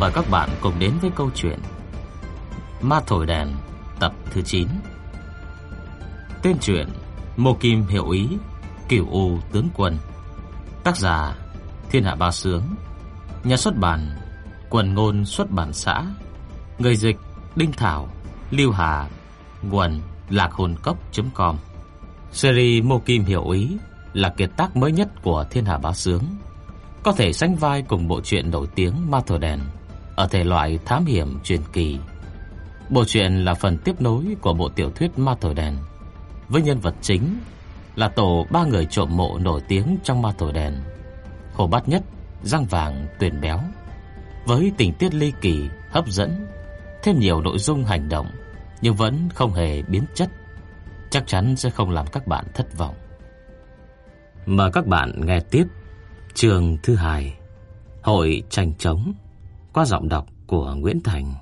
Mời các bạn cùng đến với câu chuyện Ma Thổi Đèn tập thứ 9. Tên truyện: Mộ Kim Hiệu Ý, Cửu U Tướng Quân. Tác giả: Thiên Hạ Bá Sướng. Nhà xuất bản: Quần Ngôn Xuất bản xã. Người dịch: Đinh Thảo, Lưu Hà. Nguồn: LacHồn.com. Series Mộ Kim Hiệu Ý là kiệt tác mới nhất của Thiên Hạ Bá Sướng, có thể sánh vai cùng bộ truyện nổi tiếng Ma Thổi Đèn ở thể loại thám hiểm truyền kỳ. Bộ truyện là phần tiếp nối của bộ tiểu thuyết Ma Thổi Đèn, với nhân vật chính là tổ 3 người trộm mộ nổi tiếng trong Ma Thổi Đèn: Hồ Bát Nhất, Răng Vàng, Tuyền Béo. Với tình tiết ly kỳ, hấp dẫn, thêm nhiều nội dung hành động, nhưng vẫn không hề biến chất, chắc chắn sẽ không làm các bạn thất vọng. Mời các bạn nghe tiếp chương thứ 2, Hội Tranh Trống, qua giọng đọc của Nguyễn Thành.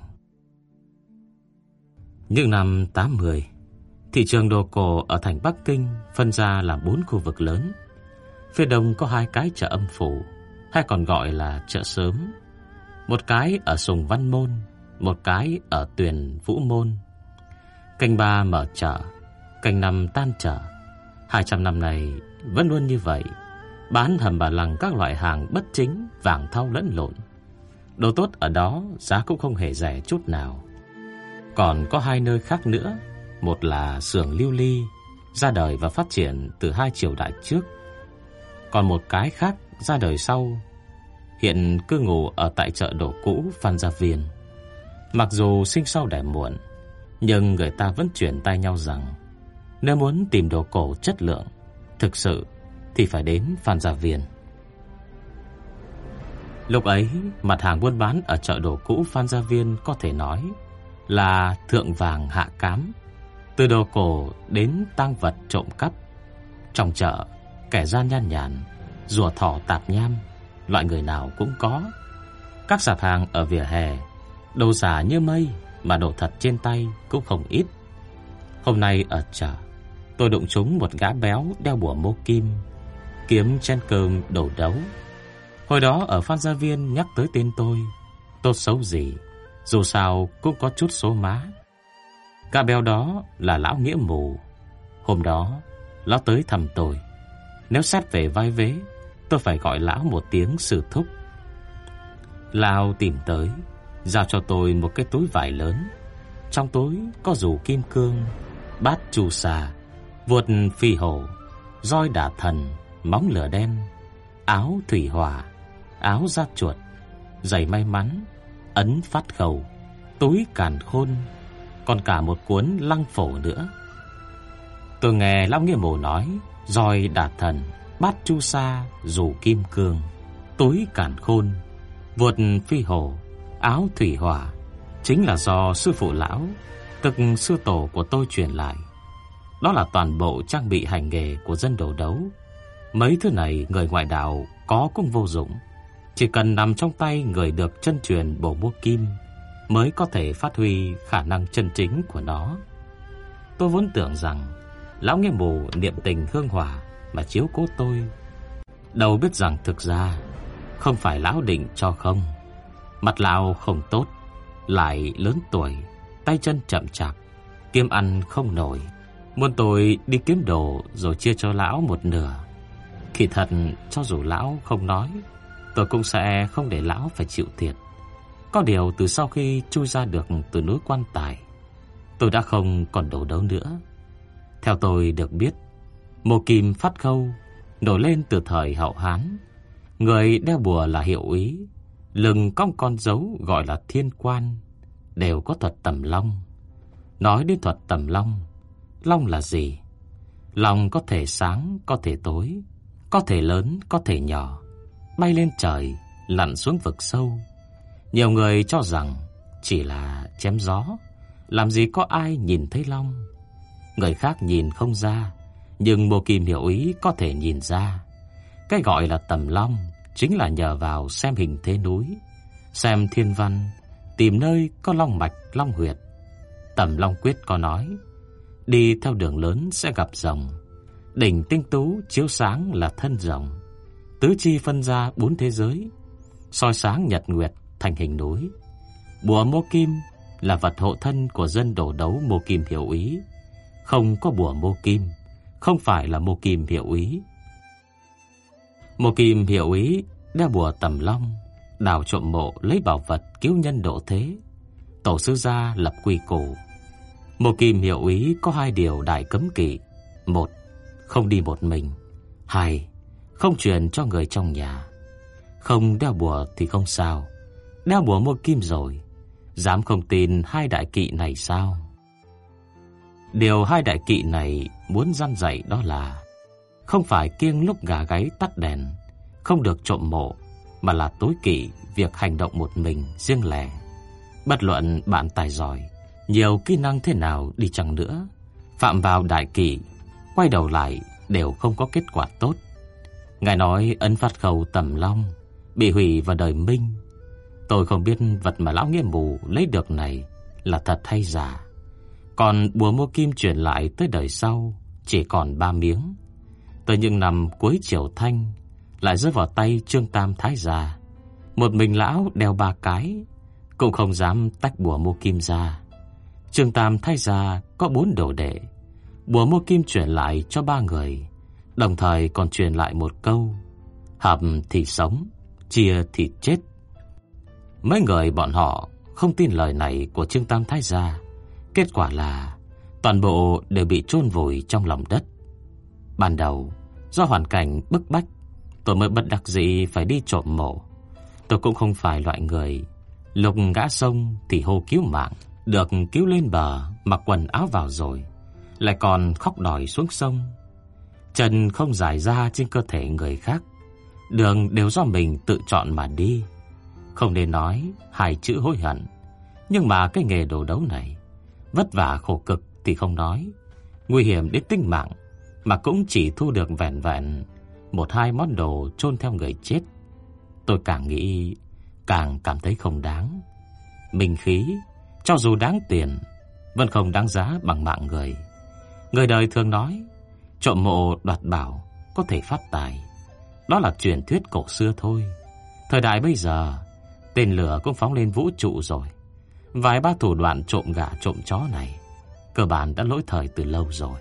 Những năm 80, thị trường đồ cổ ở thành Bắc Kinh phân ra làm 4 khu vực lớn. Phía đông có 2 cái chợ Âm Phủ, hay còn gọi là chợ Sớm. Một cái ở Sùng Văn Môn, một cái ở Tuyền Vũ Môn. Canh 3 mở chợ, canh 5 tan chợ. 200 năm này vẫn luôn như vậy, bán hầm bà lằng các loại hàng bất chính, vàng thau lẫn lộn. Đồ tốt ở đó giá cũng không hề rẻ chút nào. Còn có 2 nơi khác nữa, một là xưởng Lưu Ly, ra đời và phát triển từ 2 triều đại trước. Còn một cái khác ra đời sau, hiện cư ngụ ở tại chợ đồ cũ Phan Gia Viên. Mặc dù sinh sau đẻ muộn, nhưng người ta vẫn truyền tai nhau rằng nếu muốn tìm đồ cổ chất lượng thực sự thì phải đến Phan Gia Viên. Lúc ấy, mặt hàng buôn bán ở chợ đồ cũ Phan Gia Viên có thể nói là thượng vàng hạ cám, từ đồ cổ đến tang vật trộm cắp. Trong chợ, kẻ gian nhan nhản, rùa thỏ tạp nham, loại người nào cũng có. Các sạp hàng ở vỉa hè, đồ giả như mây mà đồ thật trên tay cũng không ít. Hôm nay ở chợ, tôi đụng trúng một gã béo đeo bùa mô kim, kiếm chen cơm đổ đấu. Hồi đó ở Phan Gia Viên nhắc tới tên tôi, tốt xấu gì, dù sao cũng có chút số má. Gã béo đó là lão Nghĩa Mù. Hôm đó, lão tới thăm tôi. Nếu xét về vai vế, tôi phải gọi lão một tiếng sư thúc. Lão tìm tới, giao cho tôi một cái túi vải lớn. Trong túi có dù kim cương, bát chu sa, vuột phi hổ, roi đả thần, móng lửa đen, áo thủy hỏa, áo da chuột, giày may mắn, ấn phát khẩu, túi càn khôn, còn cả một cuốn lăng phổ nữa. Tôi nghe lão Nghĩa Mù nói roi đả thần, bát chu sa, dù kim cương, túi càn khôn, vuột phi hổ, áo thủy hỏa chính là do sư phụ lão, tức sư tổ của tôi truyền lại. Đó là toàn bộ trang bị hành nghề của dân đồ đấu. Mấy thứ này người ngoại đạo có cũng vô dụng, chỉ cần nằm trong tay người được chân truyền bổ mua kim mới có thể phát huy khả năng chân chính của nó. Tôi vốn tưởng rằng lão Nghĩa Mù niệm tình hương hỏa mà chiếu cố tôi, đâu biết rằng thực ra không phải lão định cho không. Mặt lão không tốt, lại lớn tuổi, tay chân chậm chạp, kiếm ăn không nổi, muốn tôi đi kiếm đồ rồi chia cho lão một nửa. Kỳ thật, cho dù lão không nói, tôi cũng sẽ không để lão phải chịu thiệt. Có điều từ sau khi chui ra được từ núi Quan Tài, tôi đã không còn đồ đấu nữa. Theo tôi được biết, mộ kim phát khâu nổi lên từ thời Hậu Hán. Người đeo bùa là hiệu úy, lưng cong con dấu gọi là thiên quan, đều có thuật tầm long. Nói đến thuật tầm long, long là gì? Long có thể sáng, có thể tối, có thể lớn, có thể nhỏ, bay lên trời, lặn xuống vực sâu. Nhiều người cho rằng chỉ là chém gió, làm gì có ai nhìn thấy long. Người khác nhìn không ra, nhưng Mộ Kim Hiệu Ý có thể nhìn ra. Cái gọi là tầm long chính là nhờ vào xem hình thế núi, xem thiên văn, tìm nơi có long mạch, long huyệt. Tầm Long Quyết có nói, đi theo đường lớn sẽ gặp rồng, đỉnh tinh tú chiếu sáng là thân rồng, tứ chi phân ra 4 thế giới, soi sáng nhật nguyệt thành hình núi. Bùa Mô Kim là vật hộ thân của dân Đồ Đấu Mô Kim Hiệu Úy. Không có bùa Mô Kim, không phải là Mô Kim Hiệu Úy. Mô Kim Hiệu Úy đeo bùa Tầm Long, đào trộm mộ lấy bảo vật cứu nhân độ thế. Tổ sư gia lập quy củ. Mô Kim Hiệu Úy có 2 điều đại cấm kỵ: 1. Không đi một mình. 2. Không truyền cho người trong nhà. Không đeo bùa thì không sao, đeo bùa Mô Kim rồi, dám không tin 2 đại kỵ này sao? Điều 2 đại kỵ này muốn răn dạy đó là không phải kiêng lúc gà gáy tắt đèn, không được trộm mộ, mà là tối kỵ việc hành động một mình riêng lẻ. Bất luận bạn tài giỏi, nhiều kỹ năng thế nào đi chăng nữa, phạm vào đại kỵ, quay đầu lại đều không có kết quả tốt. Ngài nói ấn Phát Khẩu Tầm Long bị hủy vào đời Minh. Tôi không biết vật mà lão Nghĩa Mù lấy được này là thật hay giả. Còn bùa Mô Kim truyền lại tới đời sau chỉ còn 3 miếng. Tới những năm cuối Triều Thanh lại rơi vào tay Trương Tam Thái gia. Một mình lão đeo 3 cái, cũng không dám tách bùa Mô Kim ra. Trương Tam Thái gia có 4 đồ đệ, bùa Mô Kim truyền lại cho 3 người, đồng thời còn truyền lại một câu: hợp thì sống, chia thì chết. Mấy người bọn họ không tin lời này của Trương Tam Thái gia. Kết quả là toàn bộ đều bị chôn vùi trong lòng đất. Ban đầu do hoàn cảnh bức bách, tôi mới bất đắc dĩ phải đi trộm mộ. Tôi cũng không phải loại người lục ngã sông thì hô cứu mạng, được cứu lên bờ mặc quần áo vào rồi lại còn khóc đòi xuống sông. Chân không dài ra trên cơ thể người khác, đường đều do mình tự chọn mà đi. Không nên nói 2 chữ hối hận. Nhưng mà cái nghề đồ đấu này vất vả khổ cực thì không nói, nguy hiểm đến tính mạng, mà cũng chỉ thu được vẹn vẹn 1-2 món đồ chôn theo người chết. Tôi càng nghĩ càng cảm thấy không đáng. Minh khí cho dù đáng tiền vẫn không đáng giá bằng mạng người. Người đời thường nói trộm mộ đoạt bảo có thể phát tài, đó là truyền thuyết cổ xưa thôi. Thời đại bây giờ tên lửa cũng phóng lên vũ trụ rồi. Vài ba thủ đoạn trộm gà trộm chó này cơ bản đã lỗi thời từ lâu rồi.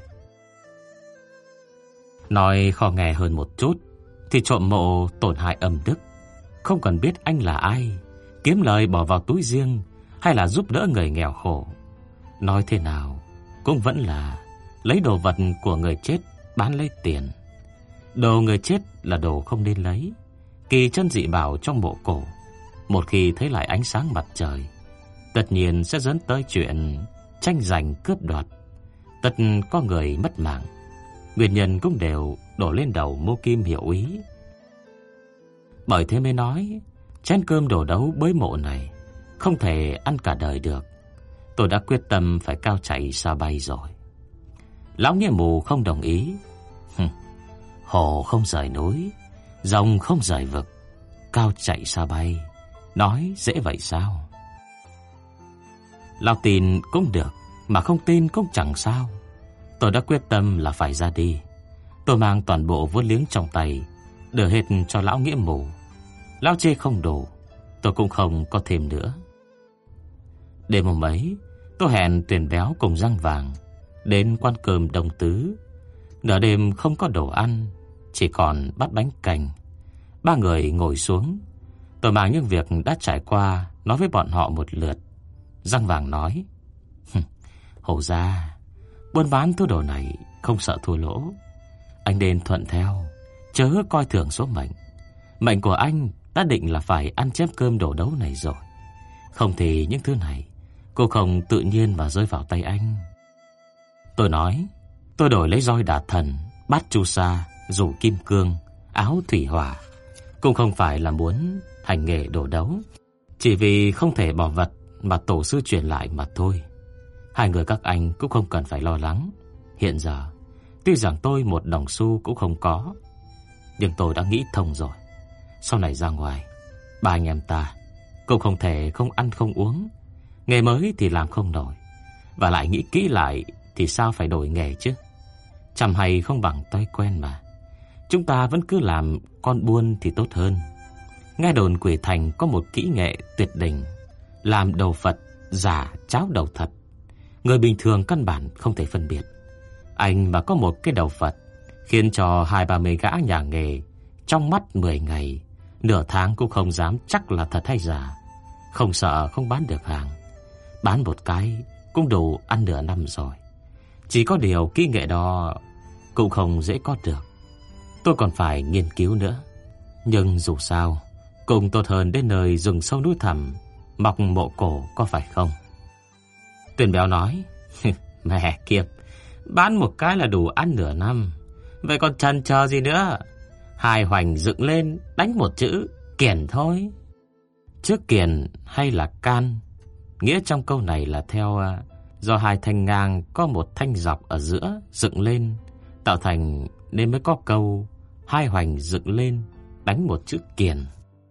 Nói khó nghe hơn một chút thì trộm mộ tổn hại âm đức. Không cần biết anh là ai, kiếm lời bỏ vào túi riêng hay là giúp đỡ người nghèo khổ, nói thế nào cũng vẫn là lấy đồ vật của người chết bán lấy tiền. Đồ người chết là đồ không nên lấy. Kỳ chân dị bảo trong mộ cổ, một khi thấy lại ánh sáng mặt trời, tất nhiên sẽ dẫn tới chuyện tranh giành cướp đoạt. Tất có người mất mạng. Nguyên nhân cũng đều đổ lên đầu Mô Kim Hiệu Úy. Bởi thế mới nói chén cơm đồ đấu bới mộ này không thể ăn cả đời được. Tôi đã quyết tâm phải cao chạy xa bay rồi. Lão Nghĩa Mù không đồng ý. Hồ không rời núi, rồng không rời vực, cao chạy xa bay, nói dễ vậy sao? Lão tin cũng được, mà không tin cũng chẳng sao. Tôi đã quyết tâm là phải ra đi. Tôi mang toàn bộ vốn liếng trong tay đưa hết cho lão Nghĩa Mù. Lão chê không đủ, tôi cũng không có thêm nữa. Đêm hôm ấy, tôi hẹn Tuyền Béo cùng Răng Vàng đến quán cơm Đông Tứ. Nửa đêm không có đồ ăn, chỉ còn bát bánh canh. 3 người ngồi xuống. Tôi mang những việc đã trải qua nói với bọn họ một lượt. Răng Vàng nói: Hầu ra, buôn bán thứ đồ này không sợ thua lỗ. Anh nên thuận theo, chớ coi thường số mệnh. Mệnh của anh đã định là phải ăn chép cơm đồ đấu này rồi. Không thì những thứ này cô không tự nhiên mà rơi vào tay anh. Tôi nói, tôi đổi lấy roi đả thần, bát chu sa, rủ kim cương, áo thủy hỏa, cũng không phải là muốn hành nghề đồ đấu, chỉ vì không thể bỏ vật mà tổ sư truyền lại mà thôi. 2 người các anh cũng không cần phải lo lắng. Hiện giờ tuy rằng tôi một đồng xu cũng không có, nhưng tôi đã nghĩ thông rồi. Sau này ra ngoài, 3 anh em ta cũng không thể không ăn không uống. Nghề mới thì làm không nổi, và lại nghĩ kỹ lại thì sao phải đổi nghề chứ. Chăm hay không bằng tay quen mà. Chúng ta vẫn cứ làm con buôn thì tốt hơn. Nghe đồn Quỷ Thành có một kỹ nghệ tuyệt đỉnh, làm đầu Phật giả cháo đầu thật. Người bình thường căn bản không thể phân biệt. Anh mà có một cái đầu Phật, khiến cho 20-30 gã nhà nghề trong mắt 10 ngày, nửa tháng cũng không dám chắc là thật hay giả. Không sợ không bán được hàng. Bán một cái cũng đủ ăn nửa năm rồi. Chỉ có điều kỹ nghệ đó cũng không dễ có được. Tôi còn phải nghiên cứu nữa. Nhưng dù sao cũng tốt hơn đến nơi rừng sâu núi thẳm mọc mộ cổ, có phải không? Tuyền Béo nói: Mẹ kiếp, bán một cái là đủ ăn nửa năm, vậy còn chần chờ gì nữa? Hai hoành dựng lên đánh một chữ kiền thôi. Trước kiền hay là can, nghĩa trong câu này là theo do hai thanh ngang có một thanh dọc ở giữa dựng lên tạo thành, nên mới có câu hai hoành dựng lên đánh một chữ kiền.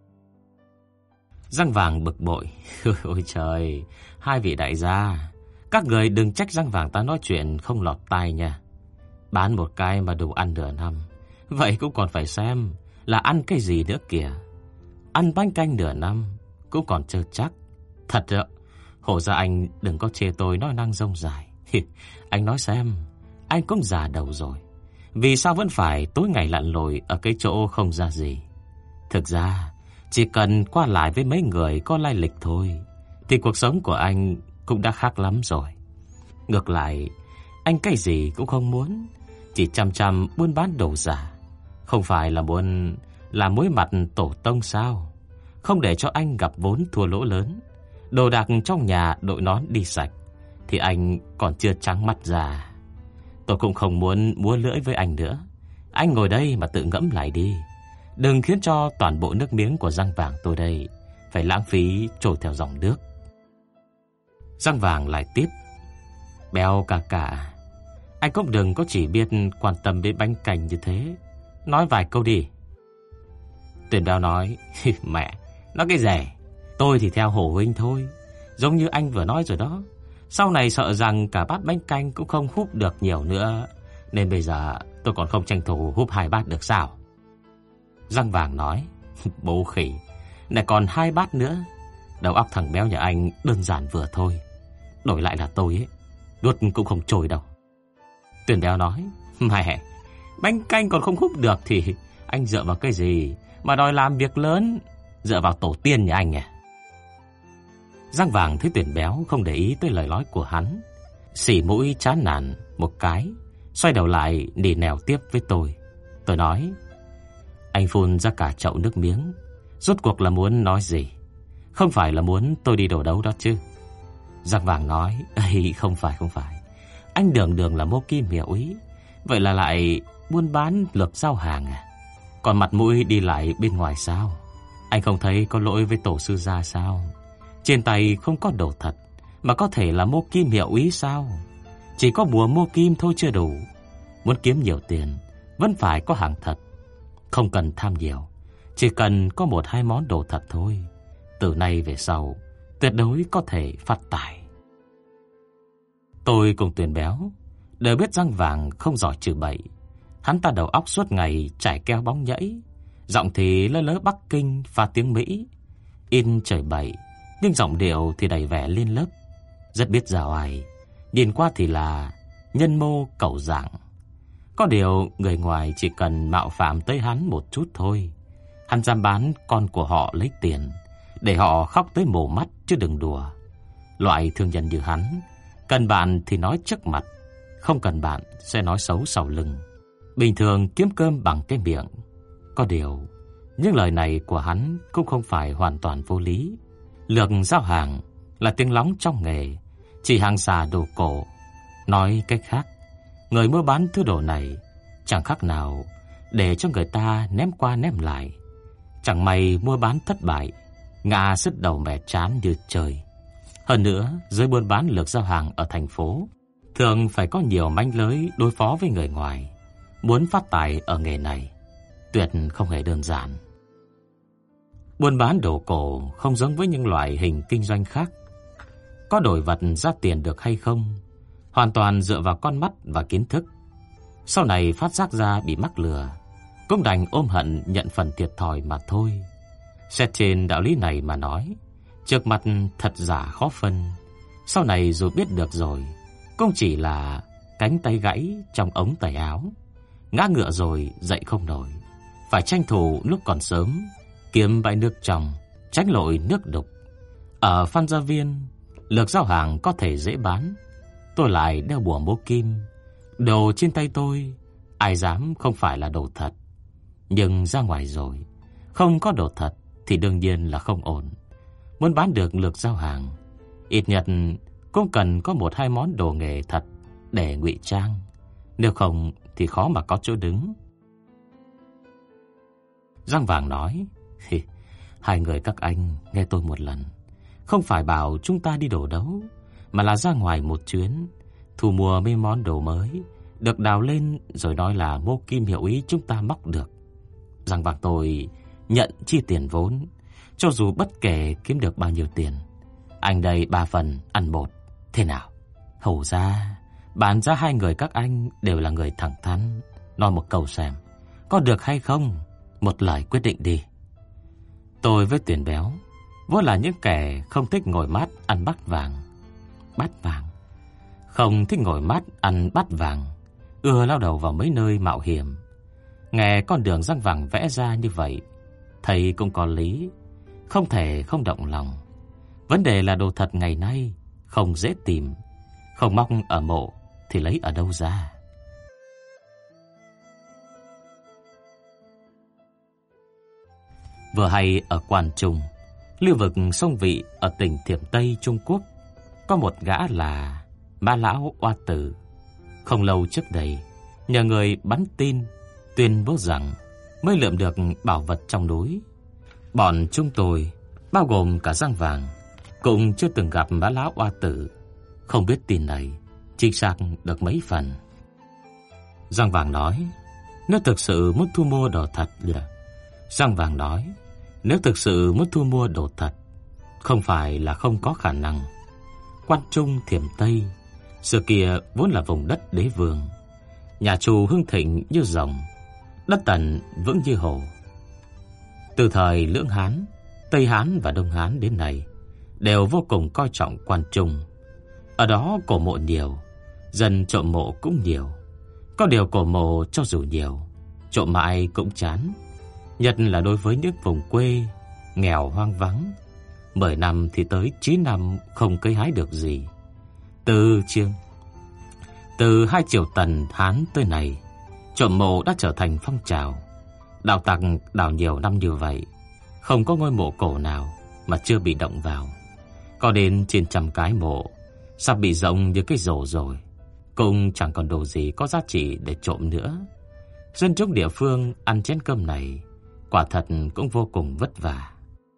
Răng Vàng bực bội: Ôi trời, hai vị đại gia, các người đừng trách Răng Vàng ta nói chuyện không lọt tai nha. Bán một cái mà đủ ăn nửa năm, vậy cũng còn phải xem là ăn cái gì nữa kìa. Ăn bánh canh nửa năm cũng còn chưa chắc. Thật ạ, hổ ra anh đừng có chê tôi nói năng rông dài. Anh nói xem, anh cũng già đầu rồi, vì sao vẫn phải tối ngày lặn lội ở cái chỗ không ra gì? Thực ra chỉ cần qua lại với mấy người có lai lịch thôi, thì cuộc sống của anh cũng đã khác lắm rồi. Ngược lại, anh cái gì cũng không muốn, chỉ chăm chăm buôn bán đồ giả. Không phải là muốn làm mối mặt tổ tông sao? Không để cho anh gặp vốn thua lỗ lớn, đồ đạc trong nhà đội nón đi sạch, thì anh còn chưa trắng mắt ra. Tôi cũng không muốn múa lưỡi với anh nữa. Anh ngồi đây mà tự ngẫm lại đi, đừng khiến cho toàn bộ nước miếng của Răng Vàng tôi đây phải lãng phí trôi theo dòng nước. Răng Vàng lại tiếp: Béo ca ca, anh cũng đừng có chỉ biết quan tâm đến bánh canh như thế, nói vài câu đi. Tuyền Béo nói: Mẹ, nói cái gì? Tôi thì theo Hổ huynh thôi, giống như anh vừa nói rồi đó. Sau này sợ rằng cả bát bánh canh cũng không húp được nhiều nữa, nên bây giờ tôi còn không tranh thủ húp 2 bát được sao? Răng Vàng nói: Bố khỉ, lại còn 2 bát nữa. Đầu óc thằng béo nhà anh đơn giản vừa thôi, đổi lại là tôi ấy, nuốt cũng không trôi đâu. Tuyền Béo nói: Mẹ, bánh canh còn không húp được thì anh dựa vào cái gì mà đòi làm việc lớn? Dựa vào tổ tiên nhà anh à? Răng Vàng thấy Tuyền Béo không để ý tới lời nói của hắn, xỉ mũi chán nản một cái, xoay đầu lại nỉ nẻo tiếp với tôi. Tôi nói: Anh phun ra cả chậu nước miếng, rốt cuộc là muốn nói gì? Không phải là muốn tôi đi đổ đấu đó chứ? Răng Vàng nói: Ây, không phải. Anh đường là mô kim hiệu úy, vậy là lại buôn bán lược giao hàng à? Còn mặt mũi đi lại bên ngoài sao? Anh không thấy có lỗi với tổ sư gia sao? Trên tay không có đồ thật mà có thể là mô kim hiệu úy sao? Chỉ có bùa mô kim thôi chưa đủ. Muốn kiếm nhiều tiền vẫn phải có hàng thật. Không cần tham nhiều, chỉ cần có 1-2 món đồ thật thôi. Từ nay về sau tuyệt đối có thể phát tài. Tôi cùng Tuyền Béo đều biết Răng Vàng không giỏi trừ bậy. Hắn ta đầu óc suốt ngày trải keo bóng nhẫy, giọng thì lơ lớ Bắc Kinh pha tiếng Mỹ, in trời bậy, nhưng giọng điệu thì đầy vẻ liên lớp, rất biết giảo ai. Nhìn qua thì là nhân mô cẩu dạng. Có điều người ngoài chỉ cần mạo phạm tới hắn một chút thôi, hắn dám bán con của họ lấy tiền, để họ khóc tới mồ mắt chứ đừng đùa. Loại thương nhân như hắn, cần bạn thì nói trước mặt, không cần bạn sẽ nói xấu sau lưng. Bình thường kiếm cơm bằng cái miệng. Có điều những lời này của hắn cũng không phải hoàn toàn vô lý. Lược giao hàng là tiếng lóng trong nghề, chỉ hàng xà đồ cổ. Nói cách khác, người mua bán thứ đồ này chẳng khác nào để cho người ta ném qua ném lại. Chẳng may mua bán thất bại, ngã sứt đầu mẻ chán như trời. Hơn nữa, giới buôn bán lược giao hàng ở thành phố thường phải có nhiều manh lưới đối phó với người ngoài. Muốn phát tài ở nghề này tuyệt không hề đơn giản. Buôn bán đồ cổ không giống với những loại hình kinh doanh khác. Có đổi vật ra tiền được hay không hoàn toàn dựa vào con mắt và kiến thức. Sau này phát giác ra bị mắc lừa, cũng đành ôm hận nhận phần thiệt thòi mà thôi. Xét trên đạo lý này mà nói, trước mặt thật giả khó phân. Sau này dù biết được rồi, cũng chỉ là cánh tay gãy trong ống tay áo. Ngã ngựa rồi dậy không nổi, phải tranh thủ lúc còn sớm, kiếm bãi nước trong, tránh lội nước đục. Ở Phan Gia Viên, lược giao hàng có thể dễ bán. Tôi lại đeo bùa mô kim. Đồ trên tay tôi, ai dám không phải là đồ thật. Nhưng ra ngoài rồi, không có đồ thật thì đương nhiên là không ổn. Muốn bán được lược giao hàng, ít nhất cũng cần có 1-2 món đồ nghề thật để ngụy trang. Nếu không thì khó mà có chỗ đứng. Giang Vàng nói, hai người các anh nghe tôi một lần. Không phải bảo chúng ta đi đổ đấu, mà là ra ngoài một chuyến, thu mua mấy món đồ mới, được đào lên rồi nói là Mô Kim hiểu ý chúng ta móc được. Giang Vàng tôi nhận chi tiền vốn, cho dù bất kể kiếm được bao nhiêu tiền. Anh đây 3 phần ăn 1, thế nào? Hổ ra, bán ra hai người các anh đều là người thẳng thắn. Nói một câu xem, có được hay không? Một lời quyết định đi. Tôi với Tiền Béo vốn là những kẻ không thích ngồi mát ăn bát vàng. Bát vàng? Không thích ngồi mát ăn bát vàng, ưa lao đầu vào mấy nơi mạo hiểm. Nghe con đường Giang Vàng vẽ ra như vậy, thấy cũng có lý, không thể không động lòng. Vấn đề là đồ thật ngày nay không dễ tìm, không móc ở mộ thì lấy ở đâu ra? Vừa hay ở Quan Trung, lưu vực sông Vị ở tỉnh Thiểm Tây Trung Quốc, có một gã là Ma Lão Oa Tử. Không lâu trước đây, nhờ người bắn tin tuyên bố rằng mới lượm được bảo vật trong núi. Bọn chúng tôi, bao gồm cả Giang Vàng, cũng chưa từng gặp Ma Lão Oa Tử, không biết tin này chính xác được mấy phần. Giang Vàng nói, nếu thực sự muốn thu mua đồ thật Giang Vàng nói, nếu thực sự muốn thu mua đồ thật, không phải là không có khả năng. Quan Trung Thiểm Tây xưa kia vốn là vùng đất đế vương, nhà Chu hưng thịnh như rồng, đất Tần vững như hổ. Từ thời Lưỡng Hán, Tây Hán và Đông Hán đến nay đều vô cùng coi trọng Quan Trung. Ở đó cổ mộ nhiều, dân trộm mộ cũng nhiều. Có điều cổ mộ cho dù nhiều, trộm mãi cũng chán, nhất là đối với những vùng quê nghèo hoang vắng. 10 năm thì tới 9 năm không cấy hái được gì. Từ 2 triều Tần Hán tới này, trộm mộ đã trở thành phong trào. Đào tặc đào nhiều năm như vậy, không có ngôi mộ cổ nào mà chưa bị động vào. Có đến trên 100 cái mộ sắp bị rộng như cái rổ rồi, cũng chẳng còn đồ gì có giá trị để trộm nữa. Dân chúng địa phương ăn chén cơm này quả thật cũng vô cùng vất vả.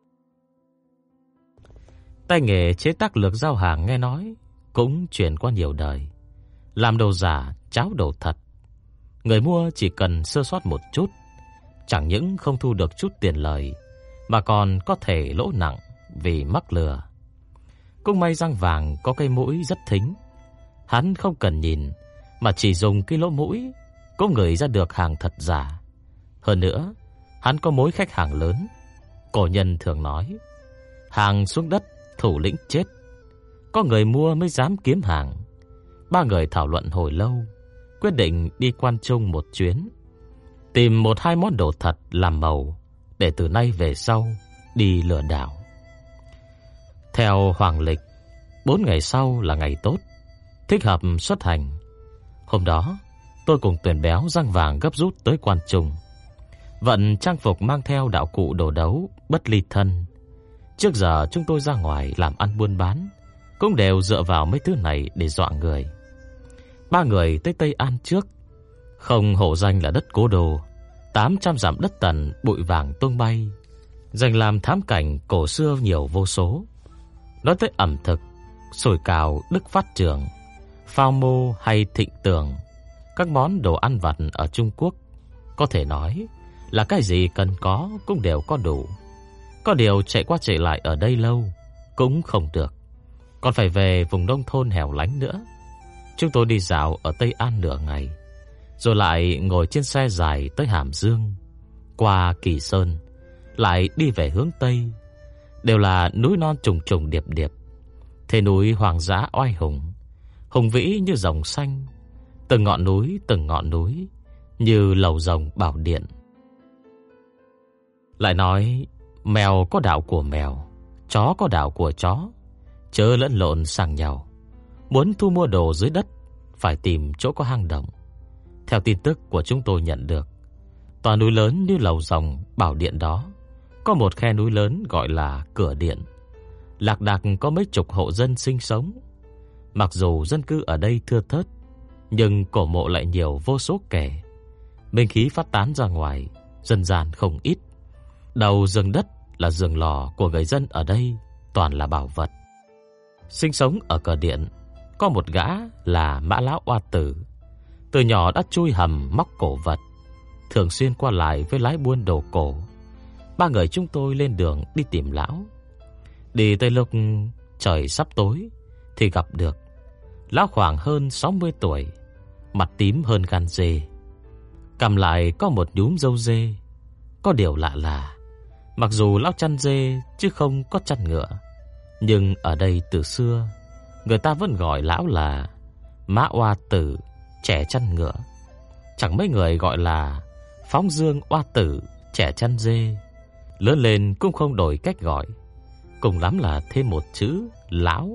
Tay nghề chế tác lược giao hàng nghe nói cũng truyền qua nhiều đời. Làm đồ giả, cháo đồ thật, người mua chỉ cần sơ sót một chút, chẳng những không thu được chút tiền lời, mà còn có thể lỗ nặng vì mắc lừa. Cũng may Giang Vàng có cây mũi rất thính, hắn không cần nhìn mà chỉ dùng cái lỗ mũi cũng ngửi ra được hàng thật giả. Hơn nữa, hắn có mối khách hàng lớn. Cổ nhân thường nói, hàng xuống đất thủ lĩnh chết, có người mua mới dám kiếm hàng. 3 người thảo luận hồi lâu, quyết định đi Quan Trung một chuyến, tìm 1-2 món đồ thật làm màu, để từ nay về sau đi lừa đảo. Theo hoàng lịch, 4 ngày sau là ngày tốt, thích hợp xuất hành. Hôm đó, tôi cùng Tuyển Béo, Giang Vàng gấp rút tới Quan Trung, vận trang phục mang theo đạo cụ đồ đấu bất ly thân. Trước giờ chúng tôi ra ngoài làm ăn buôn bán cũng đều dựa vào mấy thứ này để dọa người. 3 người tới Tây An trước, không hổ danh là đất cố đô, 800 dặm đất Tần bụi vàng tung bay, dành làm thám cảnh cổ xưa nhiều vô số. Nói tới ẩm thực, sủi cảo Đức Phát Trường, phao mô hay Thịnh Tường, các món đồ ăn vặt ở Trung Quốc, có thể nói là cái gì cần có cũng đều có đủ. Có điều chạy qua chạy lại ở đây lâu cũng không được, còn phải về vùng nông thôn hẻo lánh nữa. Chúng tôi đi dạo ở Tây An nửa ngày, rồi lại ngồi trên xe dài tới Hàm Dương, qua Kỳ Sơn, lại đi về hướng Tây, đều là núi non trùng trùng điệp điệp. Thế núi hoàng dã oai hùng, hùng vĩ như rồng xanh, từng ngọn núi như lầu rồng bảo điện. Lại nói mèo có đạo của mèo, chó có đạo của chó, chớ lẫn lộn sang nhau. Muốn thu mua đồ dưới đất phải tìm chỗ có hang động. Theo tin tức của chúng tôi nhận được, tòa núi lớn như lầu rồng bảo điện đó có một khe núi lớn gọi là cửa điện. Lạc đạc có mấy chục hộ dân sinh sống. Mặc dù dân cư ở đây thưa thớt, nhưng cổ mộ lại nhiều vô số kẻ. Minh khí phát tán ra ngoài, dân gian không ít. Đầu giường đất là giường lò của người dân ở đây, toàn là bảo vật. Sinh sống ở cửa điện có một gã là Mã Lão Oa Tử. Từ nhỏ đã chui hầm móc cổ vật, thường xuyên qua lại với lái buôn đồ cổ. Ba người chúng tôi lên đường đi tìm lão. Đi tới lúc trời sắp tối thì gặp được. Lão khoảng hơn 60 tuổi, mặt tím hơn gan dê, cầm lại có một nhúm râu dê. Có điều lạ là mặc dù lão chăn dê chứ không có chăn ngựa, nhưng ở đây từ xưa người ta vẫn gọi lão là Mã Oa Tử trẻ chăn ngựa. Chẳng mấy người gọi là Phóng Dương Oa Tử trẻ chăn dê. Lớn lên cũng không đổi cách gọi, cùng lắm là thêm một chữ lão.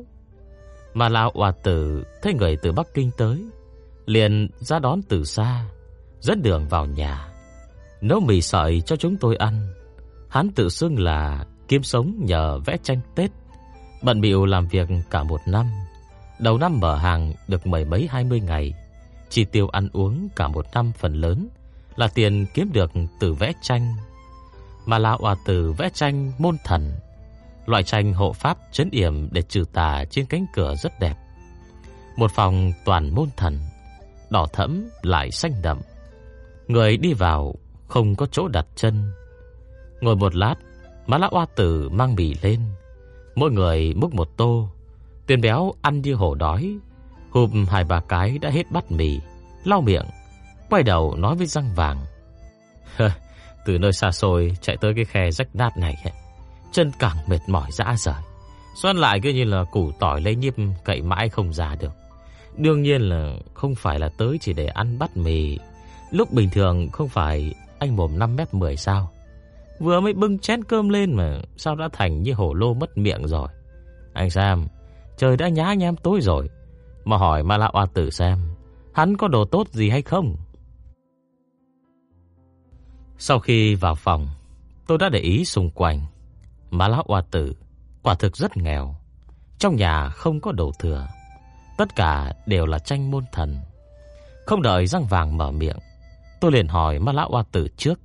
Mà Lão Oa Tử thấy người từ Bắc Kinh tới, liền ra đón từ xa, dẫn đường vào nhà, nấu mì sợi cho chúng tôi ăn. Hắn tự xưng là kiếm sống nhờ vẽ tranh Tết, bận bịu làm việc cả một năm. Đầu năm mở hàng được mười mấy 20 ngày, chi tiêu ăn uống cả một năm phần lớn là tiền kiếm được từ vẽ tranh. Mà Lão Oa Tử vẽ tranh môn thần, loại tranh hộ pháp trấn yểm để trừ tà trên cánh cửa rất đẹp. Một phòng toàn môn thần, đỏ thẫm lại xanh đậm. Người đi vào không có chỗ đặt chân. Ngồi một lát, Mã Lão Oa Tử mang mì lên, mỗi người múc một tô. Tuyên béo ăn như hổ đói, hụp 2-3 cái đã hết bát mì, lau miệng, quay đầu nói với răng vàng: từ nơi xa xôi chạy tới cái khe rách nát này, chân càng mệt mỏi rã rời, xoắn lại cứ như là củ tỏi lấy nhíp cậy mãi không ra được. Đương nhiên là không phải là tới chỉ để ăn bát mì. Lúc bình thường không phải anh mồm 5m10 sao? Vừa mới bưng chén cơm lên mà sao đã thành như hổ lô mất miệng rồi. Anh xem, trời đã nhá nhem tối rồi, mà hỏi Mã Lão Oa Tử xem hắn có đồ tốt gì hay không. Sau khi vào phòng, tôi đã để ý xung quanh. Mã Lão Oa Tử quả thực rất nghèo. Trong nhà không có đồ thừa, tất cả đều là tranh môn thần. Không đợi răng vàng mở miệng, tôi liền hỏi Mã Lão Oa Tử trước.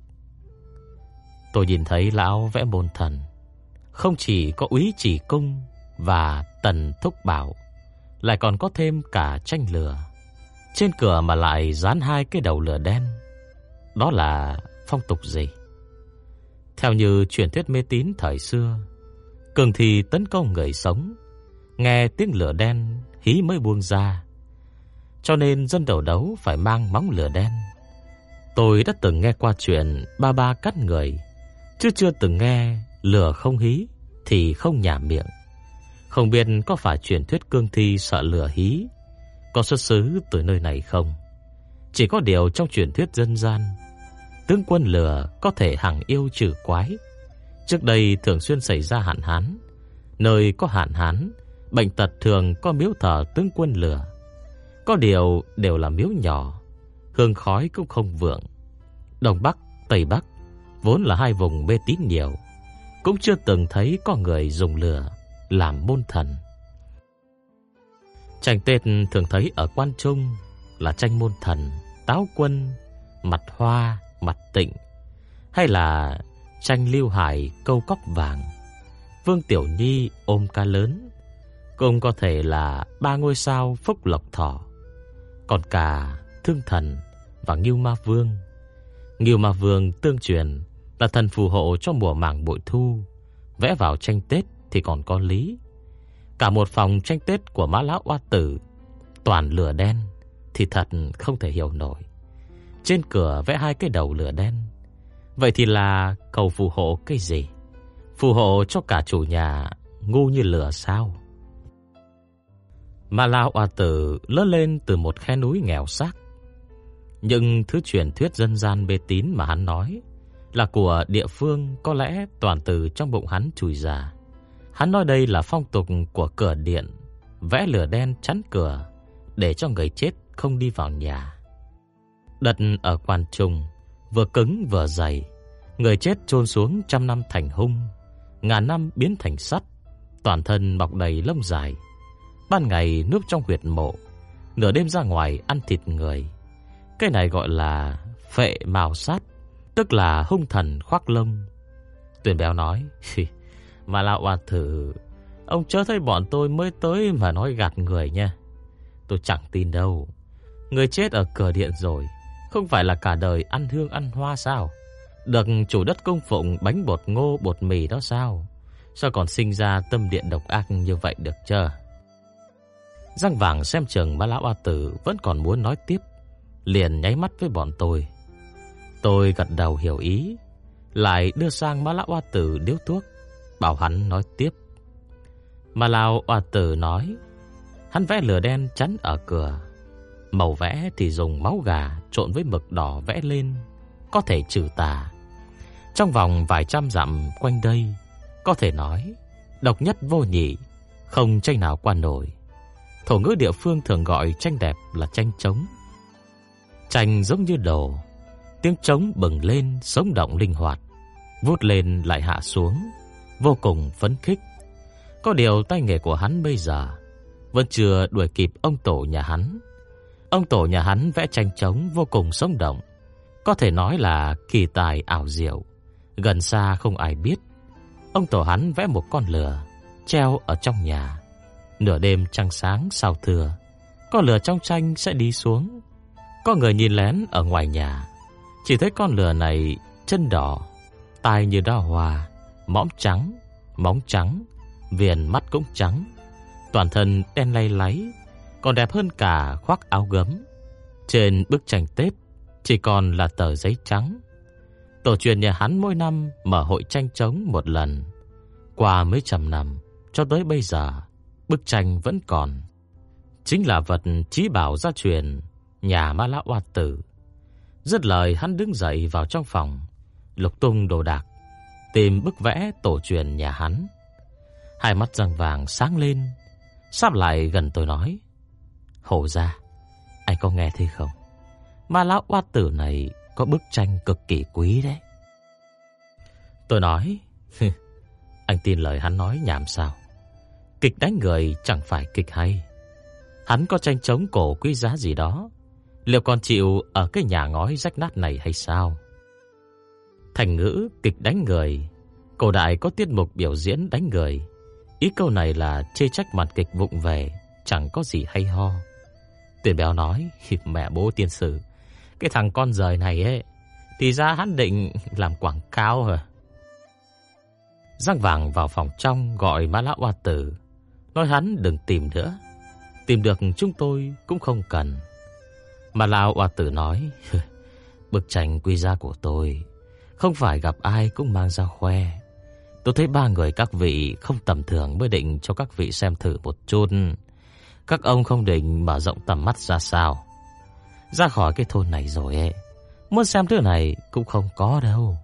Tôi nhìn thấy lão vẽ môn thần, không chỉ có Úy Chỉ Cung và Tần Thúc Bảo, lại còn có thêm cả tranh lửa. Trên cửa mà lại dán 2 cái đầu lửa đen. Đó là phong tục gì? Theo như truyền thuyết mê tín thời xưa, cường thì tấn công người sống, nghe tiếng lửa đen hí mới buông ra, cho nên dân đầu đấu phải mang móng lửa đen. Tôi đã từng nghe qua chuyện ba cắt người, chứ chưa từng nghe lửa không hí thì không nhả miệng. Không biết có phải truyền thuyết cương thi sợ lửa hí có xuất xứ từ nơi này không? Chỉ có điều trong truyền thuyết dân gian, tướng quân lửa có thể hằng yêu trừ quái. Trước đây thường xuyên xảy ra hạn hán, nơi có hạn hán, bệnh tật thường có miếu thờ tướng quân lửa. Có điều đều là miếu nhỏ, hương khói cũng không vượng. Đông Bắc, Tây Bắc vốn là 2 vùng mê tín nhiều, cũng chưa từng thấy có người dùng lửa làm môn thần. Tranh Tết thường thấy ở Quan Trung là tranh môn thần, Táo Quân, Mặt Hoa, Mặt Tịnh, hay là tranh Lưu Hải câu cóc vàng, Vương Tiểu Nhi ôm cá lớn, cũng có thể là 3 ngôi sao Phúc Lộc Thỏ, còn cả Thương Thần và Ngưu Ma Vương. Ngưu Ma Vương tương truyền là thần phù hộ cho mùa màng bội thu, vẽ vào tranh Tết thì còn có lý. Cả một phòng tranh Tết của Mã Lão Oa Tử toàn lửa đen thì thật không thể hiểu nổi. Trên cửa vẽ 2 cái đầu lửa đen, Vậy thì là cầu phù hộ cái gì? Phù hộ cho cả chủ nhà ngu như lửa sao? Ma Lao Oa Tử lớn lên từ một khe núi nghèo xác. Nhưng thứ truyền thuyết dân gian mê tín mà hắn nói là của địa phương có lẽ toàn từ trong bụng hắn trùi ra. Hắn nói đây là phong tục của cửa điện, vẽ lửa đen chắn cửa để cho người chết không đi vào nhà. Đất ở quan trung vừa cứng vừa dày, người chết chôn xuống trăm năm thành hung, ngàn năm biến thành sắt, toàn thân mọc đầy lông dài. Ban ngày núp trong huyệt mộ, nửa đêm ra ngoài ăn thịt người. Cái này gọi là phệ mào sát, tức là hung thần khoác lông. Tuyền Béo nói, mà Lão Oa Tử, ông chớ thấy bọn tôi mới tới mà nói gạt người nha. Tôi chẳng tin đâu. Người chết ở cửa điện rồi, không phải là cả đời ăn hương ăn hoa sao? Được chủ đất cung phụng bánh bột ngô bột mì đó sao? Sao còn sinh ra tâm địa độc ác như vậy được chưa? Răng vàng xem chừng Ma Lão Oa Tử vẫn còn muốn nói tiếp, liền nháy mắt với bọn tôi. Tôi gật đầu hiểu ý, lại đưa sang Ma Lão Oa Tử điếu thuốc, bảo hắn nói tiếp. Ma Lão Oa Tử nói, hắn vẽ lửa đen chắn ở cửa. Màu vẽ thì dùng máu gà trộn với mực đỏ vẽ lên, có thể trừ tà. Trong vòng vài trăm dặm quanh đây, có thể nói độc nhất vô nhị, không tranh nào qua nổi. Thổ ngữ địa phương thường gọi tranh đẹp là tranh trống. Tranh giống như đồ, tiếng trống bừng lên sống động linh hoạt, vút lên lại hạ xuống, vô cùng phấn khích. Có điều tay nghề của hắn bây giờ vẫn chưa đuổi kịp ông tổ nhà hắn. Ông tổ nhà hắn vẽ tranh trống vô cùng sống động, có thể nói là kỳ tài ảo diệu, gần xa không ai biết. Ông tổ hắn vẽ một con lừa treo ở trong nhà. Nửa đêm trăng sáng sao thưa, con lừa trong tranh sẽ đi xuống. Có người nhìn lén ở ngoài nhà, chỉ thấy con lừa này chân đỏ, tai như đóa hoa, mõm trắng, móng trắng, viền mắt cũng trắng, toàn thân đen lay láy, còn đẹp hơn cả khoác áo gấm. Trên bức tranh Tết chỉ còn là tờ giấy trắng. Tổ truyền nhà hắn mỗi năm mở hội tranh trống một lần. Qua mấy trăm năm cho tới bây giờ, bức tranh vẫn còn, chính là vật chí bảo gia truyền nhà Ma Lão Oa Tử. Dứt lời hắn đứng dậy vào trong phòng, lục tung đồ đạc, tìm bức vẽ tổ truyền nhà hắn. Hai mắt răng vàng sáng lên, sắp lại gần tôi nói, Hổ gia, anh có nghe thấy không? Ma Lão Oa Tử này có bức tranh cực kỳ quý đấy. Tôi nói, anh tin lời hắn nói nhảm sao? Kịch đánh người chẳng phải kịch hay. Hắn có tranh trống cổ quý giá gì đó, liệu còn chịu ở cái nhà ngói rách nát này hay sao? Thành ngữ kịch đánh người, cổ đại có tiết mục biểu diễn đánh người. Ý câu này là chê trách màn kịch vụng về, chẳng có gì hay ho. Tuyền Béo nói, mẹ bố tiên sử, cái thằng con giời này ấy, thì ra hắn định làm quảng cáo hả? Răng vàng vào phòng trong gọi Ma Lão Oa Tử, nói hắn đừng tìm nữa, tìm được chúng tôi cũng không cần. Ma Lão Oa Tử nói, bức tranh quý giá của tôi không phải gặp ai cũng mang ra khoe. Tôi thấy ba người các vị không tầm thường mới định cho các vị xem thử một chút. Các ông không định mở rộng tầm mắt ra sao? Ra khỏi cái thôn này rồi ấy, muốn xem thứ này cũng không có đâu.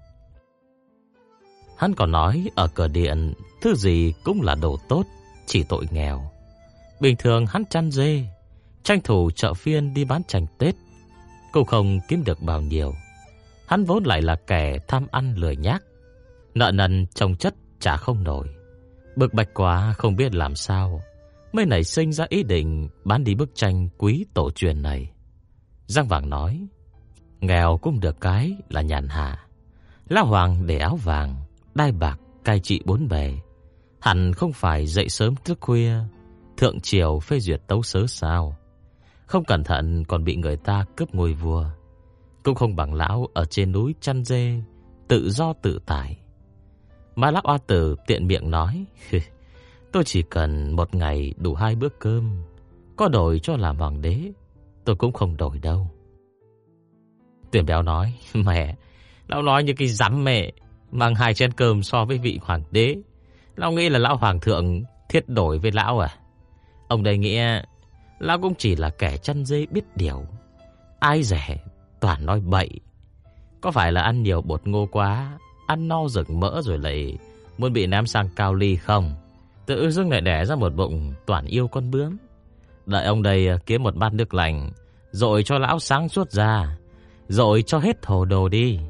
Hắn còn nói ở cửa điện thứ gì cũng là đồ tốt, chỉ tội nghèo. Bình thường hắn chăn dê, tranh thủ chợ phiên đi bán chành Tết, cũng không kiếm được bao nhiêu. Hắn vốn lại là kẻ tham ăn lười nhác, nợ nần chồng chất trả không nổi. Bực bạch quá không biết làm sao, mới nảy sinh ra ý định bán đi bức tranh quý tổ truyền này. Răng vàng nói, nghèo cũng được cái là nhàn hạ. Lão Hoàng để áo vàng, đai bạc cai trị bốn bề, hẳn không phải dậy sớm thức khuya, thượng triều phê duyệt tấu sớ sao? Không cẩn thận còn bị người ta cướp ngôi vua. Cũng không bằng lão ở trên núi chăn dê, tự do tự tại. Ma Lão Oa Tử tiện miệng nói, tôi chỉ cần một ngày đủ 2 bữa cơm, có đổi cho làm hoàng đế tôi cũng không đổi đâu. Tuyền Béo nói, mẹ, Lão nói như cái rắm mẹ, mang 2 chén cơm so với vị hoàng đế. Lão nghĩ là lão hoàng thượng thiết đổi với lão à? Ông đây nghĩ lão cũng chỉ là kẻ chăn dê biết điều. Ai rẻ toàn nói bậy. Có phải là ăn nhiều bột ngô quá, ăn no rực mỡ rồi lại muốn bị ném sang cao ly không? Tự dưng lại đẻ ra một bụng toàn yêu con bướm. Đợi ông đây kiếm một bát nước lạnh, dội cho lão sáng suốt ra, dội cho hết hồ đồ đi.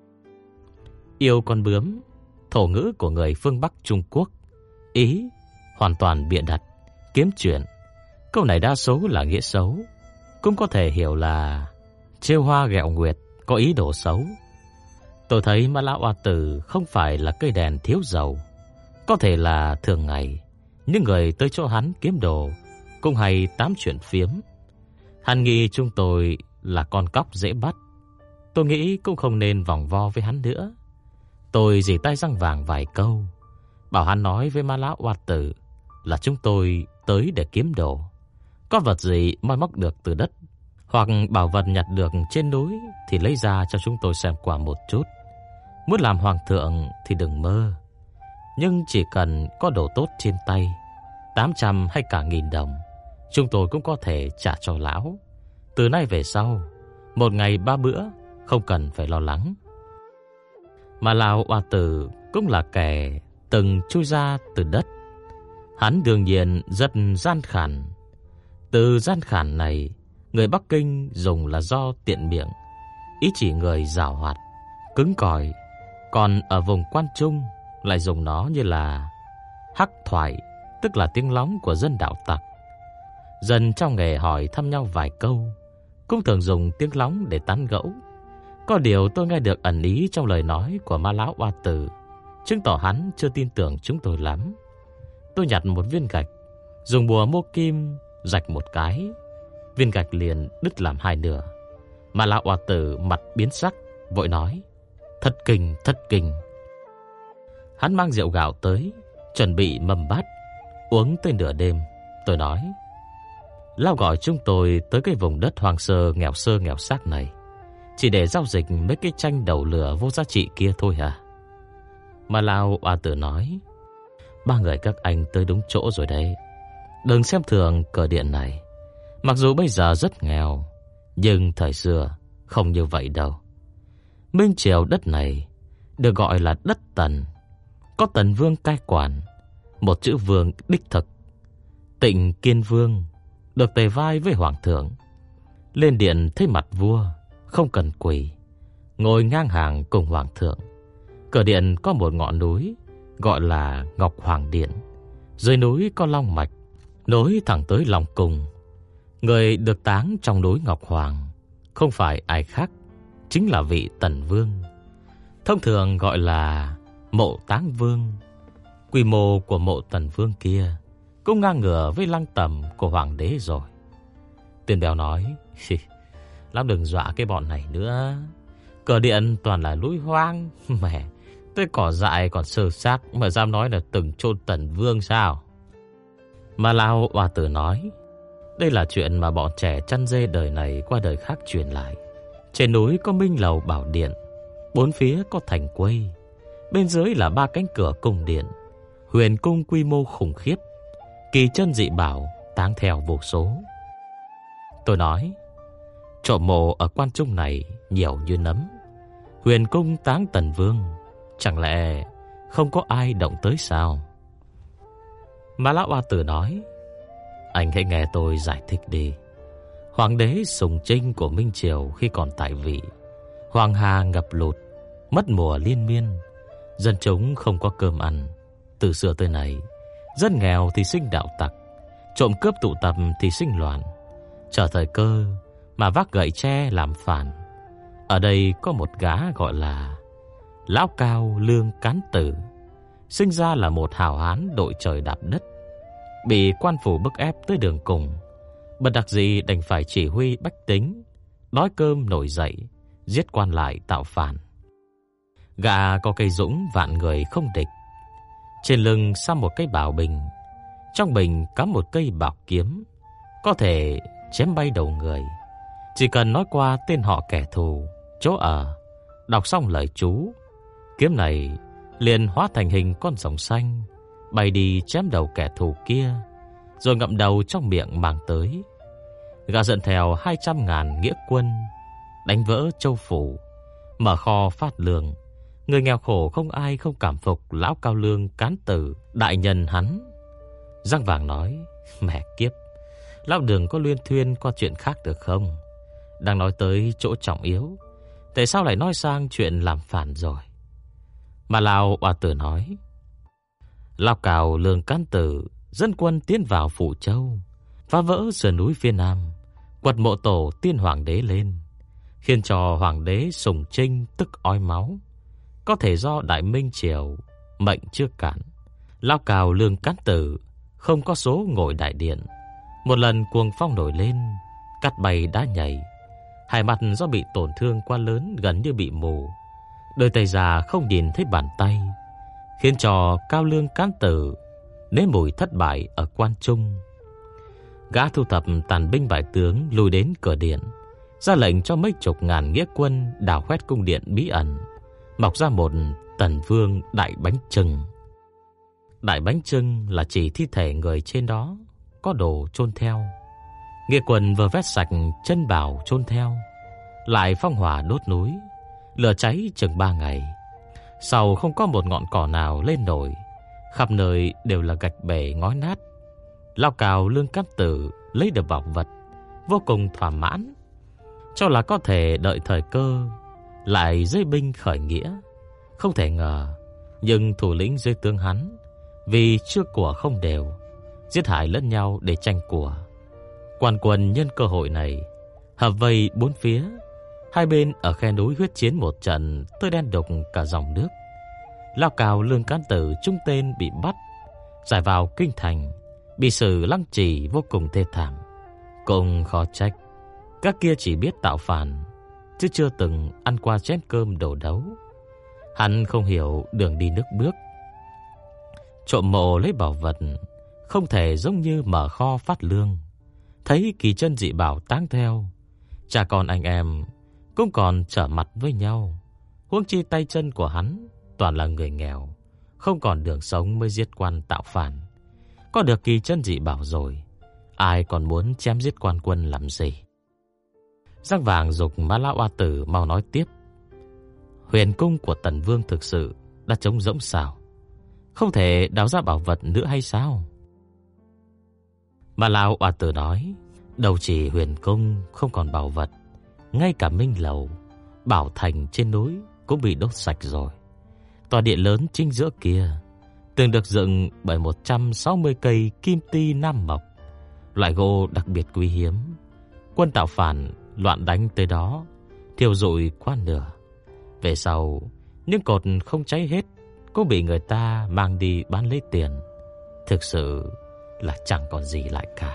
Yêu con bướm, thổ ngữ của người phương Bắc Trung Quốc, ý hoàn toàn bịa đặt, kiếm chuyện. Câu này đa số là nghĩa xấu, cũng có thể hiểu là trêu hoa ghẹo nguyệt, có ý đồ xấu. Tôi thấy Ma Lão Oa Tử không phải là cây đèn thiếu dầu. Có thể là thường ngày những người tới chỗ hắn kiếm đồ cũng hay tám chuyện phiếm. Hắn nghĩ chúng tôi là con cóc dễ bắt. Tôi nghĩ cũng không nên vòng vo với hắn nữa. Tôi rỉ tay răng vàng vài câu, bảo hắn nói với Ma Lão Oa Tử là chúng tôi tới để kiếm đồ. Có vật gì moi móc được từ đất hoặc bảo vật nhặt được trên núi thì lấy ra cho chúng tôi xem qua một chút. Muốn làm hoàng thượng thì đừng mơ. Nhưng chỉ cần có đồ tốt trên tay, 800 hay cả 1000 đồng, chúng tôi cũng có thể trả cho lão. Từ nay về sau, 1 ngày 3 bữa, không cần phải lo lắng. Mà Lão Oa Tử cũng là kẻ từng chui ra từ đất. Hắn đương nhiên rất gian khản. Từ gian khản này, người Bắc Kinh dùng là do tiện miệng, ý chỉ người giàu hoạt, cứng cỏi. Còn ở vùng Quan Trung lại dùng nó như là hắc thoại, tức là tiếng lóng của dân đạo tặc. Dân trong nghề hỏi thăm nhau vài câu, cũng thường dùng tiếng lóng để tán gẫu. Có điều tôi nghe được ẩn ý trong lời nói của Ma Lão Oa Tử, chứng tỏ hắn chưa tin tưởng chúng tôi lắm. Tôi nhặt một viên gạch, dùng bùa mô kim rạch một cái, viên gạch liền đứt làm 2 nửa. Ma Lão Oa Tử mặt biến sắc, vội nói: Thất kinh, thất kinh. Hắn mang rượu gạo tới, chuẩn bị mâm bát, uống tới nửa đêm. Tôi nói: Lão gọi chúng tôi tới cái vùng đất hoang sơ nghèo xác này chỉ để giao dịch mấy cái tranh đầu lửa vô giá trị kia thôi hả? Ma Lão Oa Tử nói: 3 người các anh tới đúng chỗ rồi đấy. Đừng xem thường cờ điện này. Mặc dù bây giờ rất nghèo, nhưng thời xưa không như vậy đâu. Minh triều đất này được gọi là đất Tần, có Tần Vương cai quản, một chữ vương đích thực. Tịnh Kiên Vương được tề vai với hoàng thượng, lên điện thấy mặt vua, không cần quỳ, ngồi ngang hàng cùng hoàng thượng. Cửa điện có một ngọn núi gọi là Ngọc Hoàng Điện. Dưới núi có long mạch nối thẳng tới Long Cung. Người được táng trong núi Ngọc Hoàng không phải ai khác, chính là vị Tần Vương, thông thường gọi là mộ táng vương. Quy mô của mộ Tần Vương kia cũng ngang ngửa với lăng tẩm của hoàng đế rồi. Tiền Bèo nói: Lão đừng dọa cái bọn này nữa. Cửa điện toàn là núi hoang. Mẹ, tới cỏ dại còn sơ xác mà dám nói là từng chôn Tần Vương sao? Ma Lão Oa Tử nói: Đây là chuyện mà bọn trẻ chăn dê đời này qua đời khác truyền lại. Trên núi có Minh Lầu Bảo Điện, 4 phía có thành quây, bên dưới là 3 cánh cửa cung điện. Huyền cung quy mô khủng khiếp, kỳ chân dị bảo táng theo vô số. Tôi nói: Trộm mộ ở Quan Trung này nhiều như nấm. Huyền cung táng Tần Vương, chẳng lẽ không có ai động tới sao? Ma Lão Oa Tử nói: Anh hãy nghe tôi giải thích đi. Hoàng đế Sùng Trinh của Minh Triều khi còn tại vị, hoàng hà ngập lụt, mất mùa liên miên, dân chúng không có cơm ăn. Từ xưa tới nay, dân nghèo thì sinh đạo tặc, trộm cướp tụ tập thì sinh loạn. Chờ thời cơ mà vác gậy tre làm phản. Ở đây có một gã gọi là Lão Cao Lương Cán Tử, sinh ra là một hảo hán đội trời đạp đất, bị quan phủ bức ép tới đường cùng, bất đắc dĩ đành phải chỉ huy bách tính đói cơm nổi dậy, giết quan lại tạo phản. Gã có cây dũng vạn người không địch, trên lưng xăm một cái bảo bình, trong bình cắm một cây bảo kiếm, có thể chém bay đầu người. Chỉ cần nói qua tên họ kẻ thù, chỗ ở, đọc xong lời chú, kiếm này liền hóa thành hình con rồng xanh, bay đi chém đầu kẻ thù kia, rồi ngậm đầu trong miệng mang tới. Gã dẫn theo 200.000 nghĩa quân, đánh vỡ châu phủ, mở kho phát lương. Người nghèo khổ không ai không cảm phục lão Cao Lương cán tử đại nhân hắn. Răng Vàng nói: mẹ kiếp, lão đừng có luyên thuyên qua chuyện khác được không? Đang nói tới chỗ trọng yếu, tại sao lại nói sang chuyện làm phản rồi? Mà Lão Oa Tử nói: lão Cao Lương cán tử dẫn quân tiến vào Phủ Châu, phá vỡ sườn núi phía nam, quật mộ tổ tiên hoàng đế lên, khiến cho hoàng đế Sùng Trinh tức ói máu. Có thể do Đại Minh Triều mệnh chưa cản, lão Cao Lương cán tử không có số ngồi đại điện. Một lần cuồng phong nổi lên, cát bay đá nhảy, hai mặt do bị tổn thương quá lớn gần như bị mù, đôi tay già không nhìn thấy bàn tay, khiến cho Cao Lương cán tử nếm mùi thất bại ở quan trung. Gã thu thập tàn binh bại tướng lùi đến cửa điện, ra lệnh cho mấy chục ngàn nghĩa quân đào khoét cung điện bí ẩn, mọc ra một Tần Vương Đại Bánh Chưng. Đại Bánh Chưng là chỉ thi thể người trên đó có đồ chôn theo. Nghĩa quân vừa vét sạch chân bảo chôn theo, lại phong hỏa đốt núi, lửa cháy chừng 3 ngày. Sau không có một ngọn cỏ nào lên nổi, khắp nơi đều là gạch bể ngói nát. Lão Cao Lương cán tử lấy được bảo vật, vô cùng thỏa mãn, cho là có thể đợi thời cơ lại dây binh khởi nghĩa. Không thể ngờ, nhưng thủ lĩnh dưới tướng hắn vì chưa của không đều, giết hại lẫn nhau để tranh của. Quan quân nhân cơ hội này hợp vây bốn phía, hai bên ở khe núi huyết chiến một trận tới đen đục cả dòng nước. Lão Cao Lương cán tử trung tên bị bắt, giải vào kinh thành, bị xử lăng trì vô cùng thê thảm. Cũng khó trách các kia chỉ biết tạo phản, chứ chưa từng ăn qua chén cơm đồ đấu. Hắn không hiểu đường đi nước bước. Trộm mộ lấy bảo vật không thể giống như mở kho phát lương, thấy kỳ chân dị bảo táng theo, cha con anh em cũng còn trở mặt với nhau. Huống chi tay chân của hắn toàn là người nghèo, không còn đường sống mới giết quan tạo phản. Có được kỳ chân dị bảo rồi, ai còn muốn chém giết quan quân làm gì? Răng Vàng giục Mã Lão Oa Tử mau nói tiếp. Huyền cung của Tần Vương thực sự đã trống rỗng sao? Không thể đào ra bảo vật nữa hay sao? Mã Lão Oa Tử nói: đâu chỉ huyền cung không còn bảo vật, ngay cả Minh Lầu, bảo thành trên núi cũng bị đốt sạch rồi. Tòa điện lớn chính giữa kia từng được dựng bởi 160 cây kim ti nam mộc, loại gỗ đặc biệt quý hiếm. Quân tạo phản loạn đánh tới đó, thiêu rụi qua nửa. Về sau, những cột không cháy hết cũng bị người ta mang đi bán lấy tiền. Thực sự là chẳng còn gì lại cả.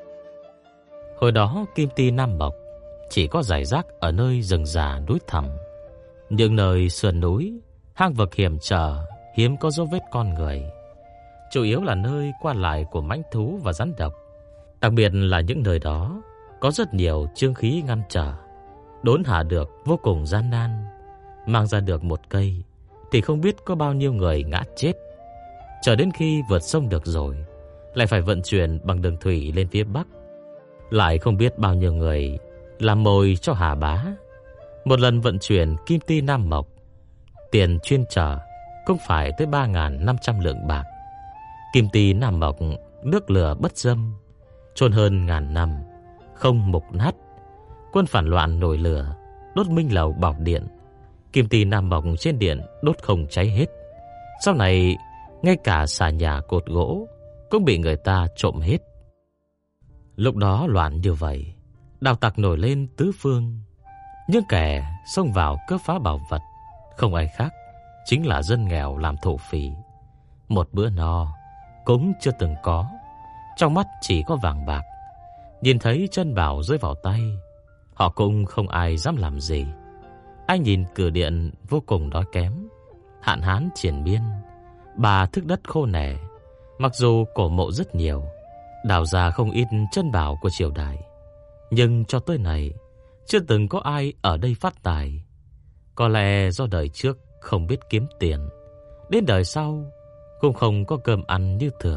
Hồi đó kim ti nam mộc chỉ có rải rác ở nơi rừng già núi thẳm, những nơi sườn núi, hang vực hiểm trở, hiếm có dấu vết con người. Chủ yếu là nơi qua lại của mãnh thú và rắn độc. Đặc biệt là những nơi đó có rất nhiều chương khí ngăn trở, đốn hạ được vô cùng gian nan. Mang ra được một cây thì không biết có bao nhiêu người ngã chết. Chờ đến khi vượt sông được rồi, lại phải vận chuyển bằng đường thủy lên phía Bắc, lại không biết bao nhiêu người làm mồi cho Hà Bá. Một lần vận chuyển kim ti nam mộc, tiền chuyên chở cũng phải tới 3.500 lượng bạc. Kim ti nam mộc nước lửa bất dâm, chôn hơn ngàn năm không mục nát. Quân phản loạn nổi lửa, đốt Minh Lầu bảo điện. Kim ti nam mộc trên điện đốt không cháy hết. Sau này ngay cả xà nhà cột gỗ cũng bị người ta trộm hết. Lúc đó loạn như vậy, đạo tặc nổi lên tứ phương. Những kẻ xông vào cướp phá bảo vật không ai khác chính là dân nghèo làm thổ phỉ. Một bữa no cũng chưa từng có, trong mắt chỉ có vàng bạc. Nhìn thấy chân bảo rơi vào tay, họ cũng không ai dám làm gì. Anh nhìn cửa điện vô cùng đói kém, hạn hán triền miên, bà thức đất khô nẻ. Mặc dù cổ mộ rất nhiều, đào ra không ít chân bảo của triều đại, nhưng cho tới này chưa từng có ai ở đây phát tài. Có lẽ do đời trước không biết kiếm tiền, đến đời sau cũng không có cơm ăn như thường.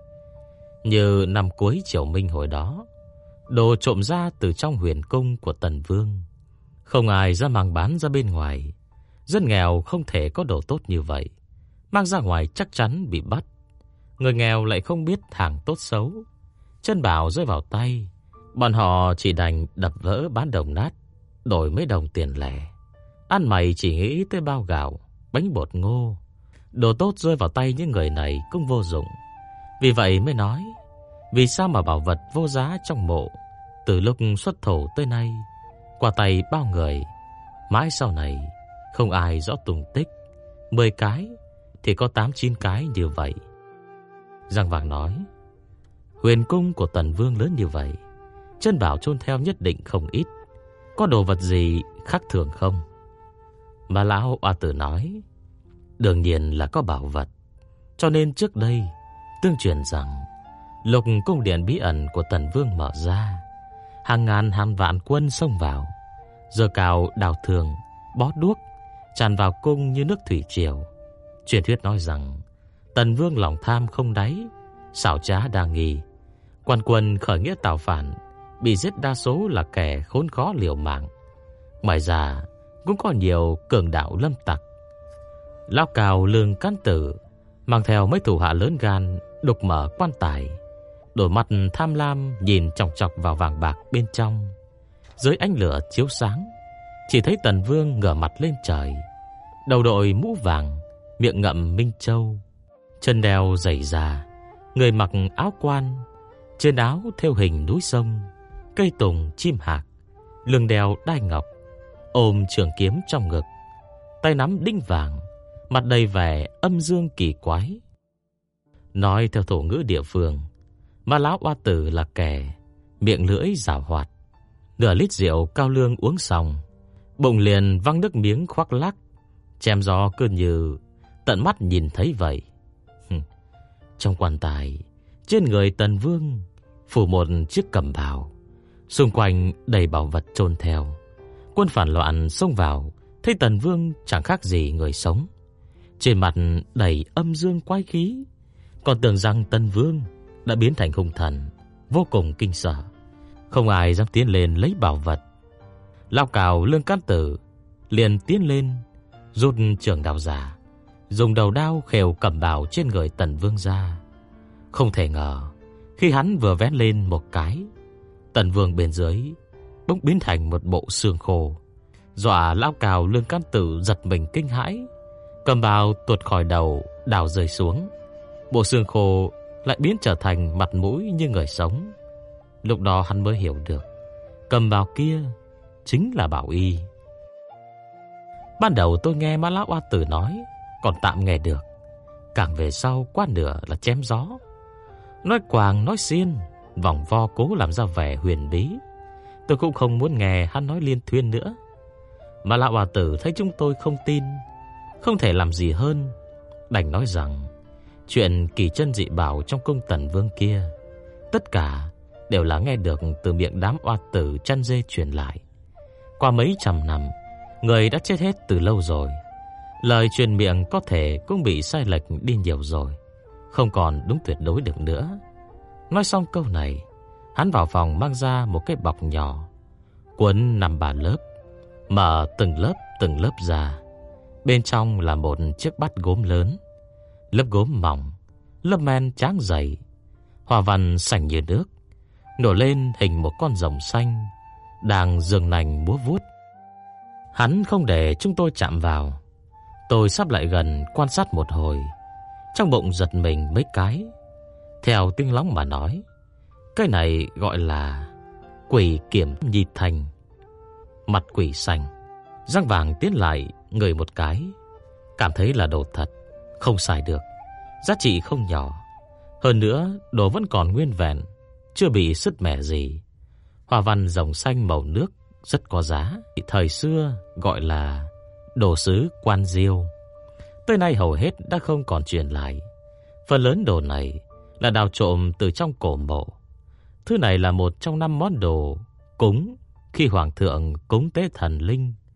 Như năm cuối triều Minh hồi đó, đồ trộm ra từ trong huyền cung của Tần Vương, không ai ra mang bán ra bên ngoài. Dân nghèo không thể có đồ tốt như vậy, mang ra ngoài chắc chắn bị bắt. Người nghèo lại không biết hàng tốt xấu, chân bảo rơi vào tay, bọn họ chỉ đành đập vỡ bán đồng nát, đổi mấy đồng tiền lẻ. Ăn mày chỉ nghĩ tới bao gạo, bánh bột ngô. Đồ tốt rơi vào tay những người này cũng vô dụng. Vì vậy mới nói, vì sao mà bảo vật vô giá trong mộ từ lúc xuất thổ tới nay qua tay bao người, mãi sau này không ai rõ tung tích. 10 cái thì có 8-9 cái như vậy. Giang Vàng nói, huyền cung của Tần Vương lớn như vậy, chân bảo chôn theo nhất định không ít. Có đồ vật gì khác thường không? Mà lão oa tử nói, đương nhiên là có bảo vật. Cho nên trước đây tương truyền rằng lục cung điện bí ẩn của Tần Vương mở ra, hàng ngàn hàng vạn quân xông vào, giơ cao đào thường, bó đuốc, tràn vào cung như nước thủy triều. Truyền thuyết nói rằng Tần Vương lòng tham không đáy, xảo trá đa nghi. Quan quân khởi nghĩa tạo phản, bị giết đa số là kẻ khốn khó liều mạng. Ngoài ra cũng có nhiều cường đạo lâm tặc. Lão Cào Lương Cán Tử mang theo mấy thủ hạ lớn gan, đục mở quan tài, đôi mắt tham lam nhìn chòng chọc vào vàng bạc bên trong. Dưới ánh lửa chiếu sáng, chỉ thấy Tần Vương ngửa mặt lên trời, đầu đội mũ vàng, miệng ngậm minh châu, chân đeo giày da, người mặc áo quan, trên áo thêu hình núi sông, cây tùng chim hạc, lưng đeo đai ngọc, ôm trường kiếm trong ngực, tay nắm đinh vàng, mặt đầy vẻ âm dương kỳ quái. Nói theo thổ ngữ địa phương, mà lão oa tử là kẻ miệng lưỡi giảo hoạt. Nửa lít rượu cao lương uống xong, bụng liền văng nước miếng khoác lác, chém gió cứ như tận mắt nhìn thấy vậy. Trong quan tài, trên người Tần Vương phủ một chiếc cẩm bào, xung quanh đầy bảo vật chôn theo. Quân phản loạn xông vào, thấy Tần Vương chẳng khác gì người sống, trên mặt đầy âm dương quái khí, còn tưởng rằng Tần Vương đã biến thành hung thần, vô cùng kinh sợ, không ai dám tiến lên lấy bảo vật. Lão Cào Lương Cán Tử liền tiến lên, rút trường đao ra, dùng đầu đao khều cẩm bào trên người Tần Vương ra. Không thể ngờ, khi hắn vừa vén lên một cái, Tần Vương bên dưới bỗng biến thành một bộ xương khô, dọa lão Cào Lương Cán Tử giật mình kinh hãi. Cẩm bào tuột khỏi đầu, đảo rơi xuống, bộ xương khô lại biến trở thành mặt mũi như người sống. Lúc đó hắn mới hiểu được, cẩm bào kia chính là bảo y. Ban đầu tôi nghe má lão oa tử nói còn tạm nghe được, càng về sau quá nửa là chém gió, nói quàng nói xiên, vòng vo cố làm ra vẻ huyền bí. Tôi cũng không muốn nghe hắn nói liên thuyên nữa. Mà lão oa tử thấy chúng tôi không tin, không thể làm gì hơn, đành nói rằng chuyện kỳ chân dị bảo trong cung Tần Vương kia, tất cả đều là nghe được từ miệng đám oa tử chăn dê truyền lại. Qua mấy trăm năm, người đã chết hết từ lâu rồi, lời truyền miệng có thể cũng bị sai lệch đi nhiều rồi, không còn đúng tuyệt đối được nữa. Nói xong câu này, hắn vào phòng mang ra một cái bọc nhỏ, cuốn 5-3 lớp, mở từng lớp ra. Bên trong là một chiếc bát gốm lớn, lớp gốm mỏng, lớp men tráng dày, hoa văn sành như nước, nổi lên hình một con rồng xanh đang giương nành múa vuốt. Hắn không để chúng tôi chạm vào. Tôi sắp lại gần quan sát một hồi, trong bụng giật mình mấy cái. Theo tiếng lóng mà nói, cái này gọi là quỷ kiểm nhi thành, mặt quỷ xanh. Giang Vàng tiến lại ngửi một cái, cảm thấy là đồ thật, không xài được, giá trị không nhỏ. Hơn nữa, đồ vẫn còn nguyên vẹn, chưa bị sứt mẻ gì. Hoa văn rồng xanh màu nước rất có giá, thời xưa gọi là đồ sứ Quan Diêu. Tới nay hầu hết đã không còn truyền lại. Phần lớn đồ này là đào trộm từ trong cổ mộ. Thứ này là một trong 5 món đồ cúng khi hoàng thượng cúng tế thần linh.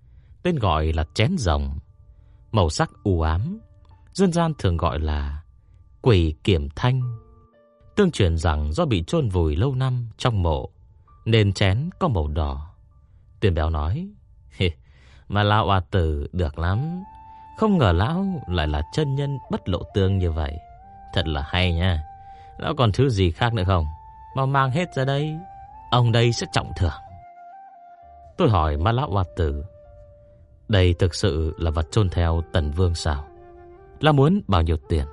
tên gọi là chén rồng, màu sắc u ám, dân gian thường gọi là quỷ kiểm thanh. Tương truyền rằng do bị chôn vùi lâu năm trong mộ nên chén có màu đỏ. Tuyển béo nói: Mà lão oa tử được lắm, không ngờ lão lại là chân nhân bất lộ tương như vậy. Thật là hay nha. Lão còn thứ gì khác nữa không? Mau mang hết ra đây, ông đây sẽ trọng thưởng. Tôi hỏi Ma lão oa tử: Đây thực sự là vật chôn theo Tần Vương sao? Là muốn bao nhiêu tiền?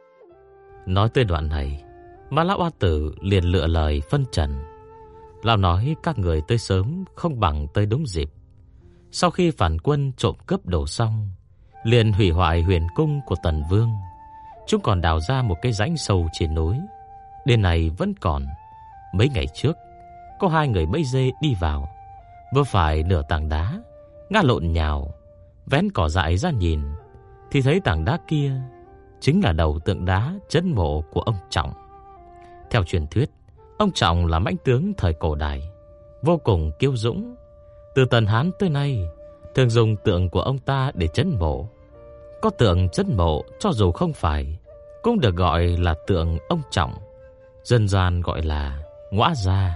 Nói tới đoạn này, Ma lão oa tử liền lựa lời phân trần. Lão nói các người tới sớm không bằng tới đúng dịp. Sau khi phản quân trộm cướp đồ xong, liền hủy hoại huyền cung của Tần Vương. Chúng còn đào ra một cái rãnh sâu trên núi, đến này vẫn còn. Mấy ngày trước, có 2 người bẫy dê đi vào, vừa phải nửa tảng đá, ngã lộn nhào, vén cỏ dại ra nhìn, thì thấy tảng đá kia chính là đầu tượng đá trấn mộ của ông Trọng. Theo truyền thuyết, ông Trọng là mãnh tướng thời cổ đại, vô cùng kiêu dũng. Từ Tần Hán tới nay, thường dùng tượng của ông ta để trấn mộ. Có tượng trấn mộ cho dù không phải, cũng được gọi là tượng ông Trọng, dân gian gọi là ngõa gia.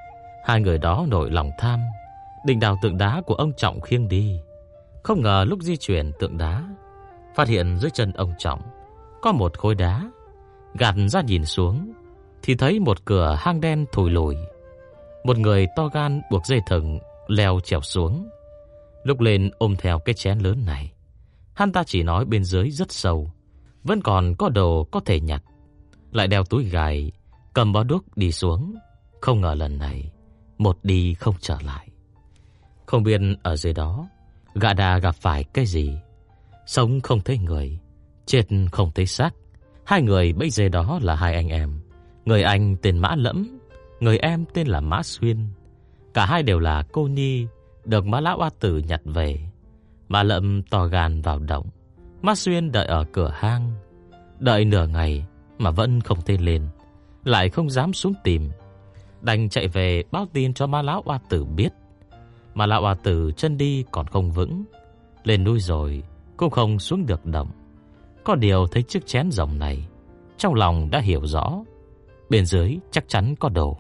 2 người đó nổi lòng tham, định đào tượng đá của ông Trọng khiêng đi. Không ngờ lúc di chuyển tượng đá, phát hiện dưới chân ông Trọng có một khối đá. Gạt ra nhìn xuống thì thấy một cửa hang đen thùi lùi. Một người to gan buộc dây thừng leo trèo xuống. Lúc lên ôm theo cái chén lớn này, hắn ta chỉ nói bên dưới rất sâu, vẫn còn có đồ có thể nhặt. Lại đeo túi gài, cầm bó đuốc đi xuống. Không ngờ lần này một đi không trở lại. Không biết ở dưới đó gã đã gặp phải cái gì. Sống không thấy người, chết không thấy xác. 2 người bấy giờ đó là 2 anh em. Người anh tên Mã Lẫm, người em tên là Mã Xuyên. Cả 2 đều là cô nhi được Mã lão oa tử nhặt về. Mã Lẫm to gan vào động, Mã Xuyên đợi ở cửa hang. Đợi nửa ngày mà vẫn không thấy lên, lại không dám xuống tìm, đành chạy về báo tin cho Mã lão oa tử biết. Mã lão oa tử chân đi còn không vững, lên núi rồi cũng không xuống được động. Có điều thấy chiếc chén rồng này, trong lòng đã hiểu rõ bên dưới chắc chắn có đồ.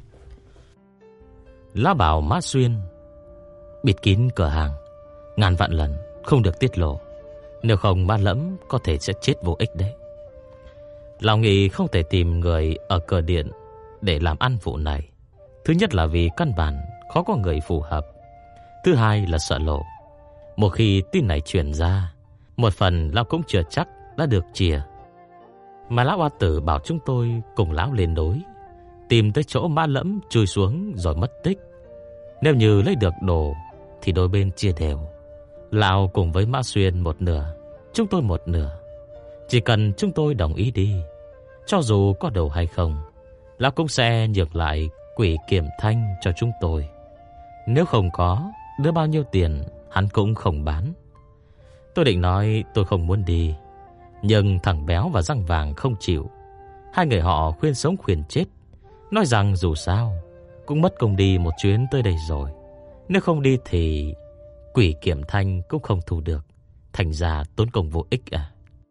Lão bảo Mã Xuyên bịt kín cửa hàng, ngàn vạn lần không được tiết lộ, nếu không Mã Lẫm có thể sẽ chết vô ích đấy. Lão nghĩ không thể tìm người ở cửa điện để làm ăn vụ này. Thứ nhất là vì căn bản khó có người phù hợp. Thứ hai là sợ lộ. Một khi tin này truyền ra, một phần lão cũng chưa chắc đã được chia. Mà lão oa tử bảo chúng tôi cùng lão lên núi, tìm tới chỗ Mã Lẫm chui xuống rồi mất tích. Nếu như lấy được đồ thì đôi bên chia đều. Lão cùng với Mã Xuyên một nửa, chúng tôi một nửa. Chỉ cần chúng tôi đồng ý đi, cho dù có đồ hay không, lão cũng sẽ nhường lại quỷ kiểm thanh cho chúng tôi. Nếu không có, đưa bao nhiêu tiền hắn cũng không bán. Tôi định nói tôi không muốn đi, nhưng thằng Béo và Răng Vàng không chịu. 2 người họ khuyên sống khuyên chết, nói rằng dù sao cũng mất công đi một chuyến tới đây rồi. Nếu không đi thì quỷ kiểm thanh cũng không thu được, thành ra tốn công vô ích à.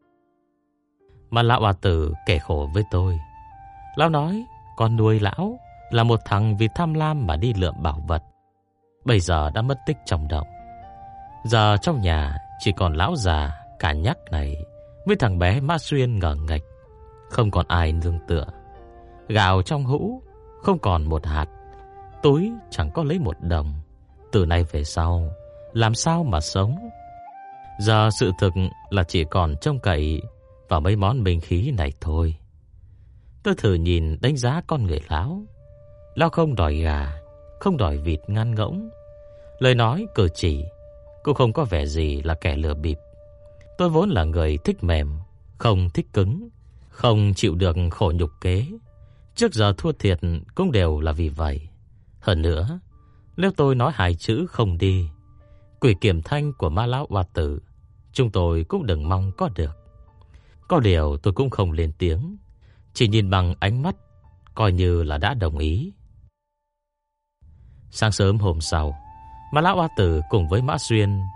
Mà lão oa tử kể khổ với tôi. Lão nói con nuôi lão là một thằng vì tham lam mà đi lượm bảo vật, bây giờ đã mất tích trong động. Giờ trong nhà chỉ còn lão già cả nhắc này với thằng bé Mã Xuyên ngờ nghệch, không còn ai nương tựa. Gạo trong hũ không còn một hạt, túi chẳng có lấy một đồng. Từ nay về sau làm sao mà sống? Giờ sự thực là chỉ còn trông cậy vào mấy món binh khí này thôi. Tôi thử nhìn đánh giá con người lão. Lão không đòi gà, không đòi vịt ngan ngỗng, lời nói cử chỉ cũng không có vẻ gì là kẻ lừa bịp. Tôi vốn là người thích mềm, không thích cứng, không chịu được khổ nhục kế. Trước giờ thua thiệt cũng đều là vì vậy. Hơn nữa, nếu tôi nói 2 chữ không đi, quỷ kiểm thanh của Ma lão oa tử, chúng tôi cũng đừng mong có được. Có điều tôi cũng không lên tiếng, chỉ nhìn bằng ánh mắt, coi như là đã đồng ý. Sáng sớm hôm sau, Ma lão oa tử cùng với Mã Xuyên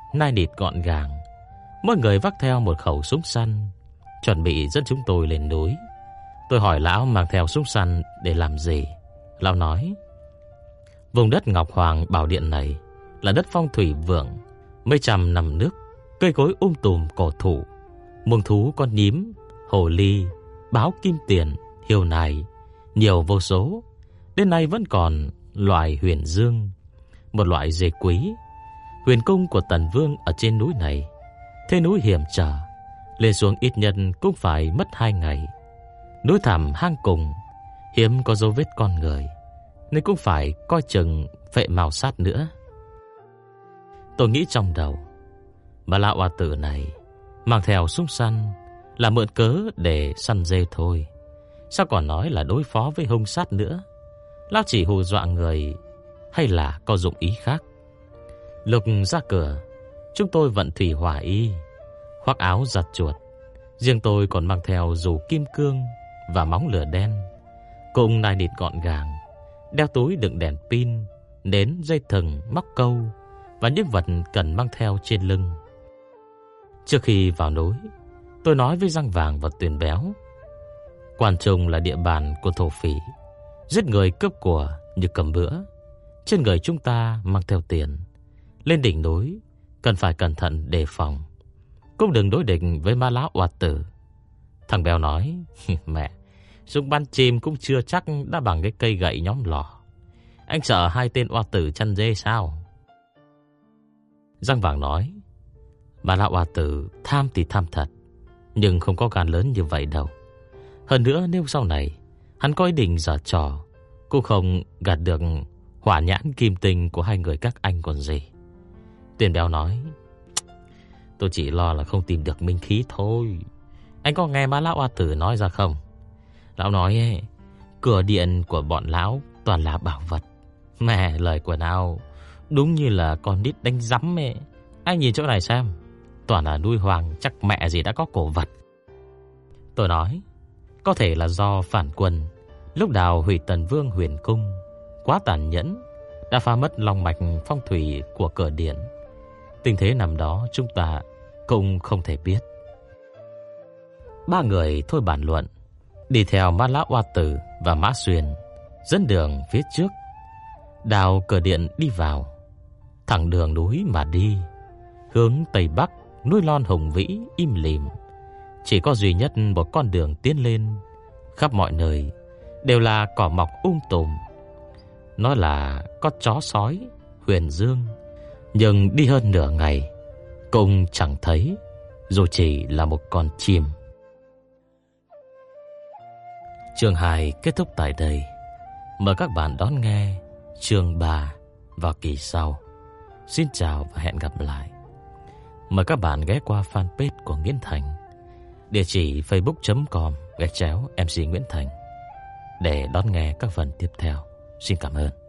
nai nịt gọn gàng. Mỗi người vác theo một khẩu súng săn, chuẩn bị dẫn chúng tôi lên núi. Tôi hỏi lão mang theo súng săn để làm gì. Lão nói, vùng đất Ngọc Hoàng Bảo Điện này là đất phong thủy vượng, mấy trăm năm nước, cây cối tùm cổ thụ, muông thú con nhím, hồ ly, báo kim tiền, hiêu nài, nhiều vô số. Đến nay vẫn còn loài huyền dương, một loại dê quý. Huyền cung của Tần Vương ở trên núi này, thế núi hiểm trở, lên xuống ít nhất cũng phải mất 2 ngày. Núi thẳm hang cùng, hiếm có dấu vết con người, nên cũng phải coi chừng phệ mào sát nữa. Tôi nghĩ trong đầu, mà lão oa tử này mang theo súng săn là mượn cớ để săn dê thôi, sao còn nói là đối phó với hung sát nữa? Lão chỉ hù dọa người hay là có dụng ý khác? Lúc ra cửa, chúng tôi vận thủy hỏa y, khoác áo giặt chuột. Riêng tôi còn mang theo dù kim cương và móng lửa đen, cùng nai nịt gọn gàng, đeo túi đựng đèn pin, nến, dây thừng, móc câu và những vật cần mang theo trên lưng. Trước khi vào núi, tôi nói với Răng Vàng và Tuyền Béo, Quan Trung là địa bàn của thổ phỉ, giết người cướp của như cầm bữa. Trên người chúng ta mang theo tiền, lên đỉnh núi cần phải cẩn thận đề phòng, cũng đừng đối địch với ma lão oa tử. Thằng Béo nói, mẹ, súng bắn chim cũng chưa chắc đã bằng cái cây gậy nhóm lò. Anh sợ 2 tên oa tử chăn dê sao? Răng Vàng nói, ma lão oa tử tham thì tham thật, nhưng không có gan lớn như vậy đâu. Hơn nữa nếu sau này hắn có ý định giở trò, cũng không gạt được hỏa nhãn kim tinh của 2 người các anh còn gì. Tuyền Béo nói, tôi chỉ lo là không tìm được minh khí thôi. Anh có nghe má lão oa tử nói ra không? Lão nói ấy, cửa điện của bọn lão toàn là bảo vật. Mẹ, lời của nào đúng như là con nít đánh rắm ấy. Anh nhìn chỗ này xem, toàn là nuôi hoàng, chắc mẹ gì đã có cổ vật. Tôi nói, có thể là do phản quân lúc đào hủy Tần Vương huyền cung quá tàn nhẫn, đã phá mất long mạch phong thủy của cửa điện. Tình thế nằm đó chúng ta cũng không thể biết. 3 người thôi bàn luận, đi theo Ma Lão Oa Tử và Mã Xuyên dẫn đường phía trước, đào cửa điện đi vào, thẳng đường núi mà đi, hướng tây bắc. Núi non hùng vĩ im lìm, chỉ có duy nhất một con đường tiến lên. Khắp mọi nơi đều là cỏ mọc tùm. Nó là có chó sói huyền dương, nhưng đi hơn nửa ngày cũng chẳng thấy dù chỉ là một con chim. Chương 2 kết thúc tại đây. Mời các bạn đón nghe chương 3 vào kỳ sau. Xin chào và hẹn gặp lại. Mời các bạn ghé qua fanpage của Nguyễn Thành, địa chỉ facebook.com/MC Nguyễn Thành để đón nghe các phần tiếp theo. Xin cảm ơn.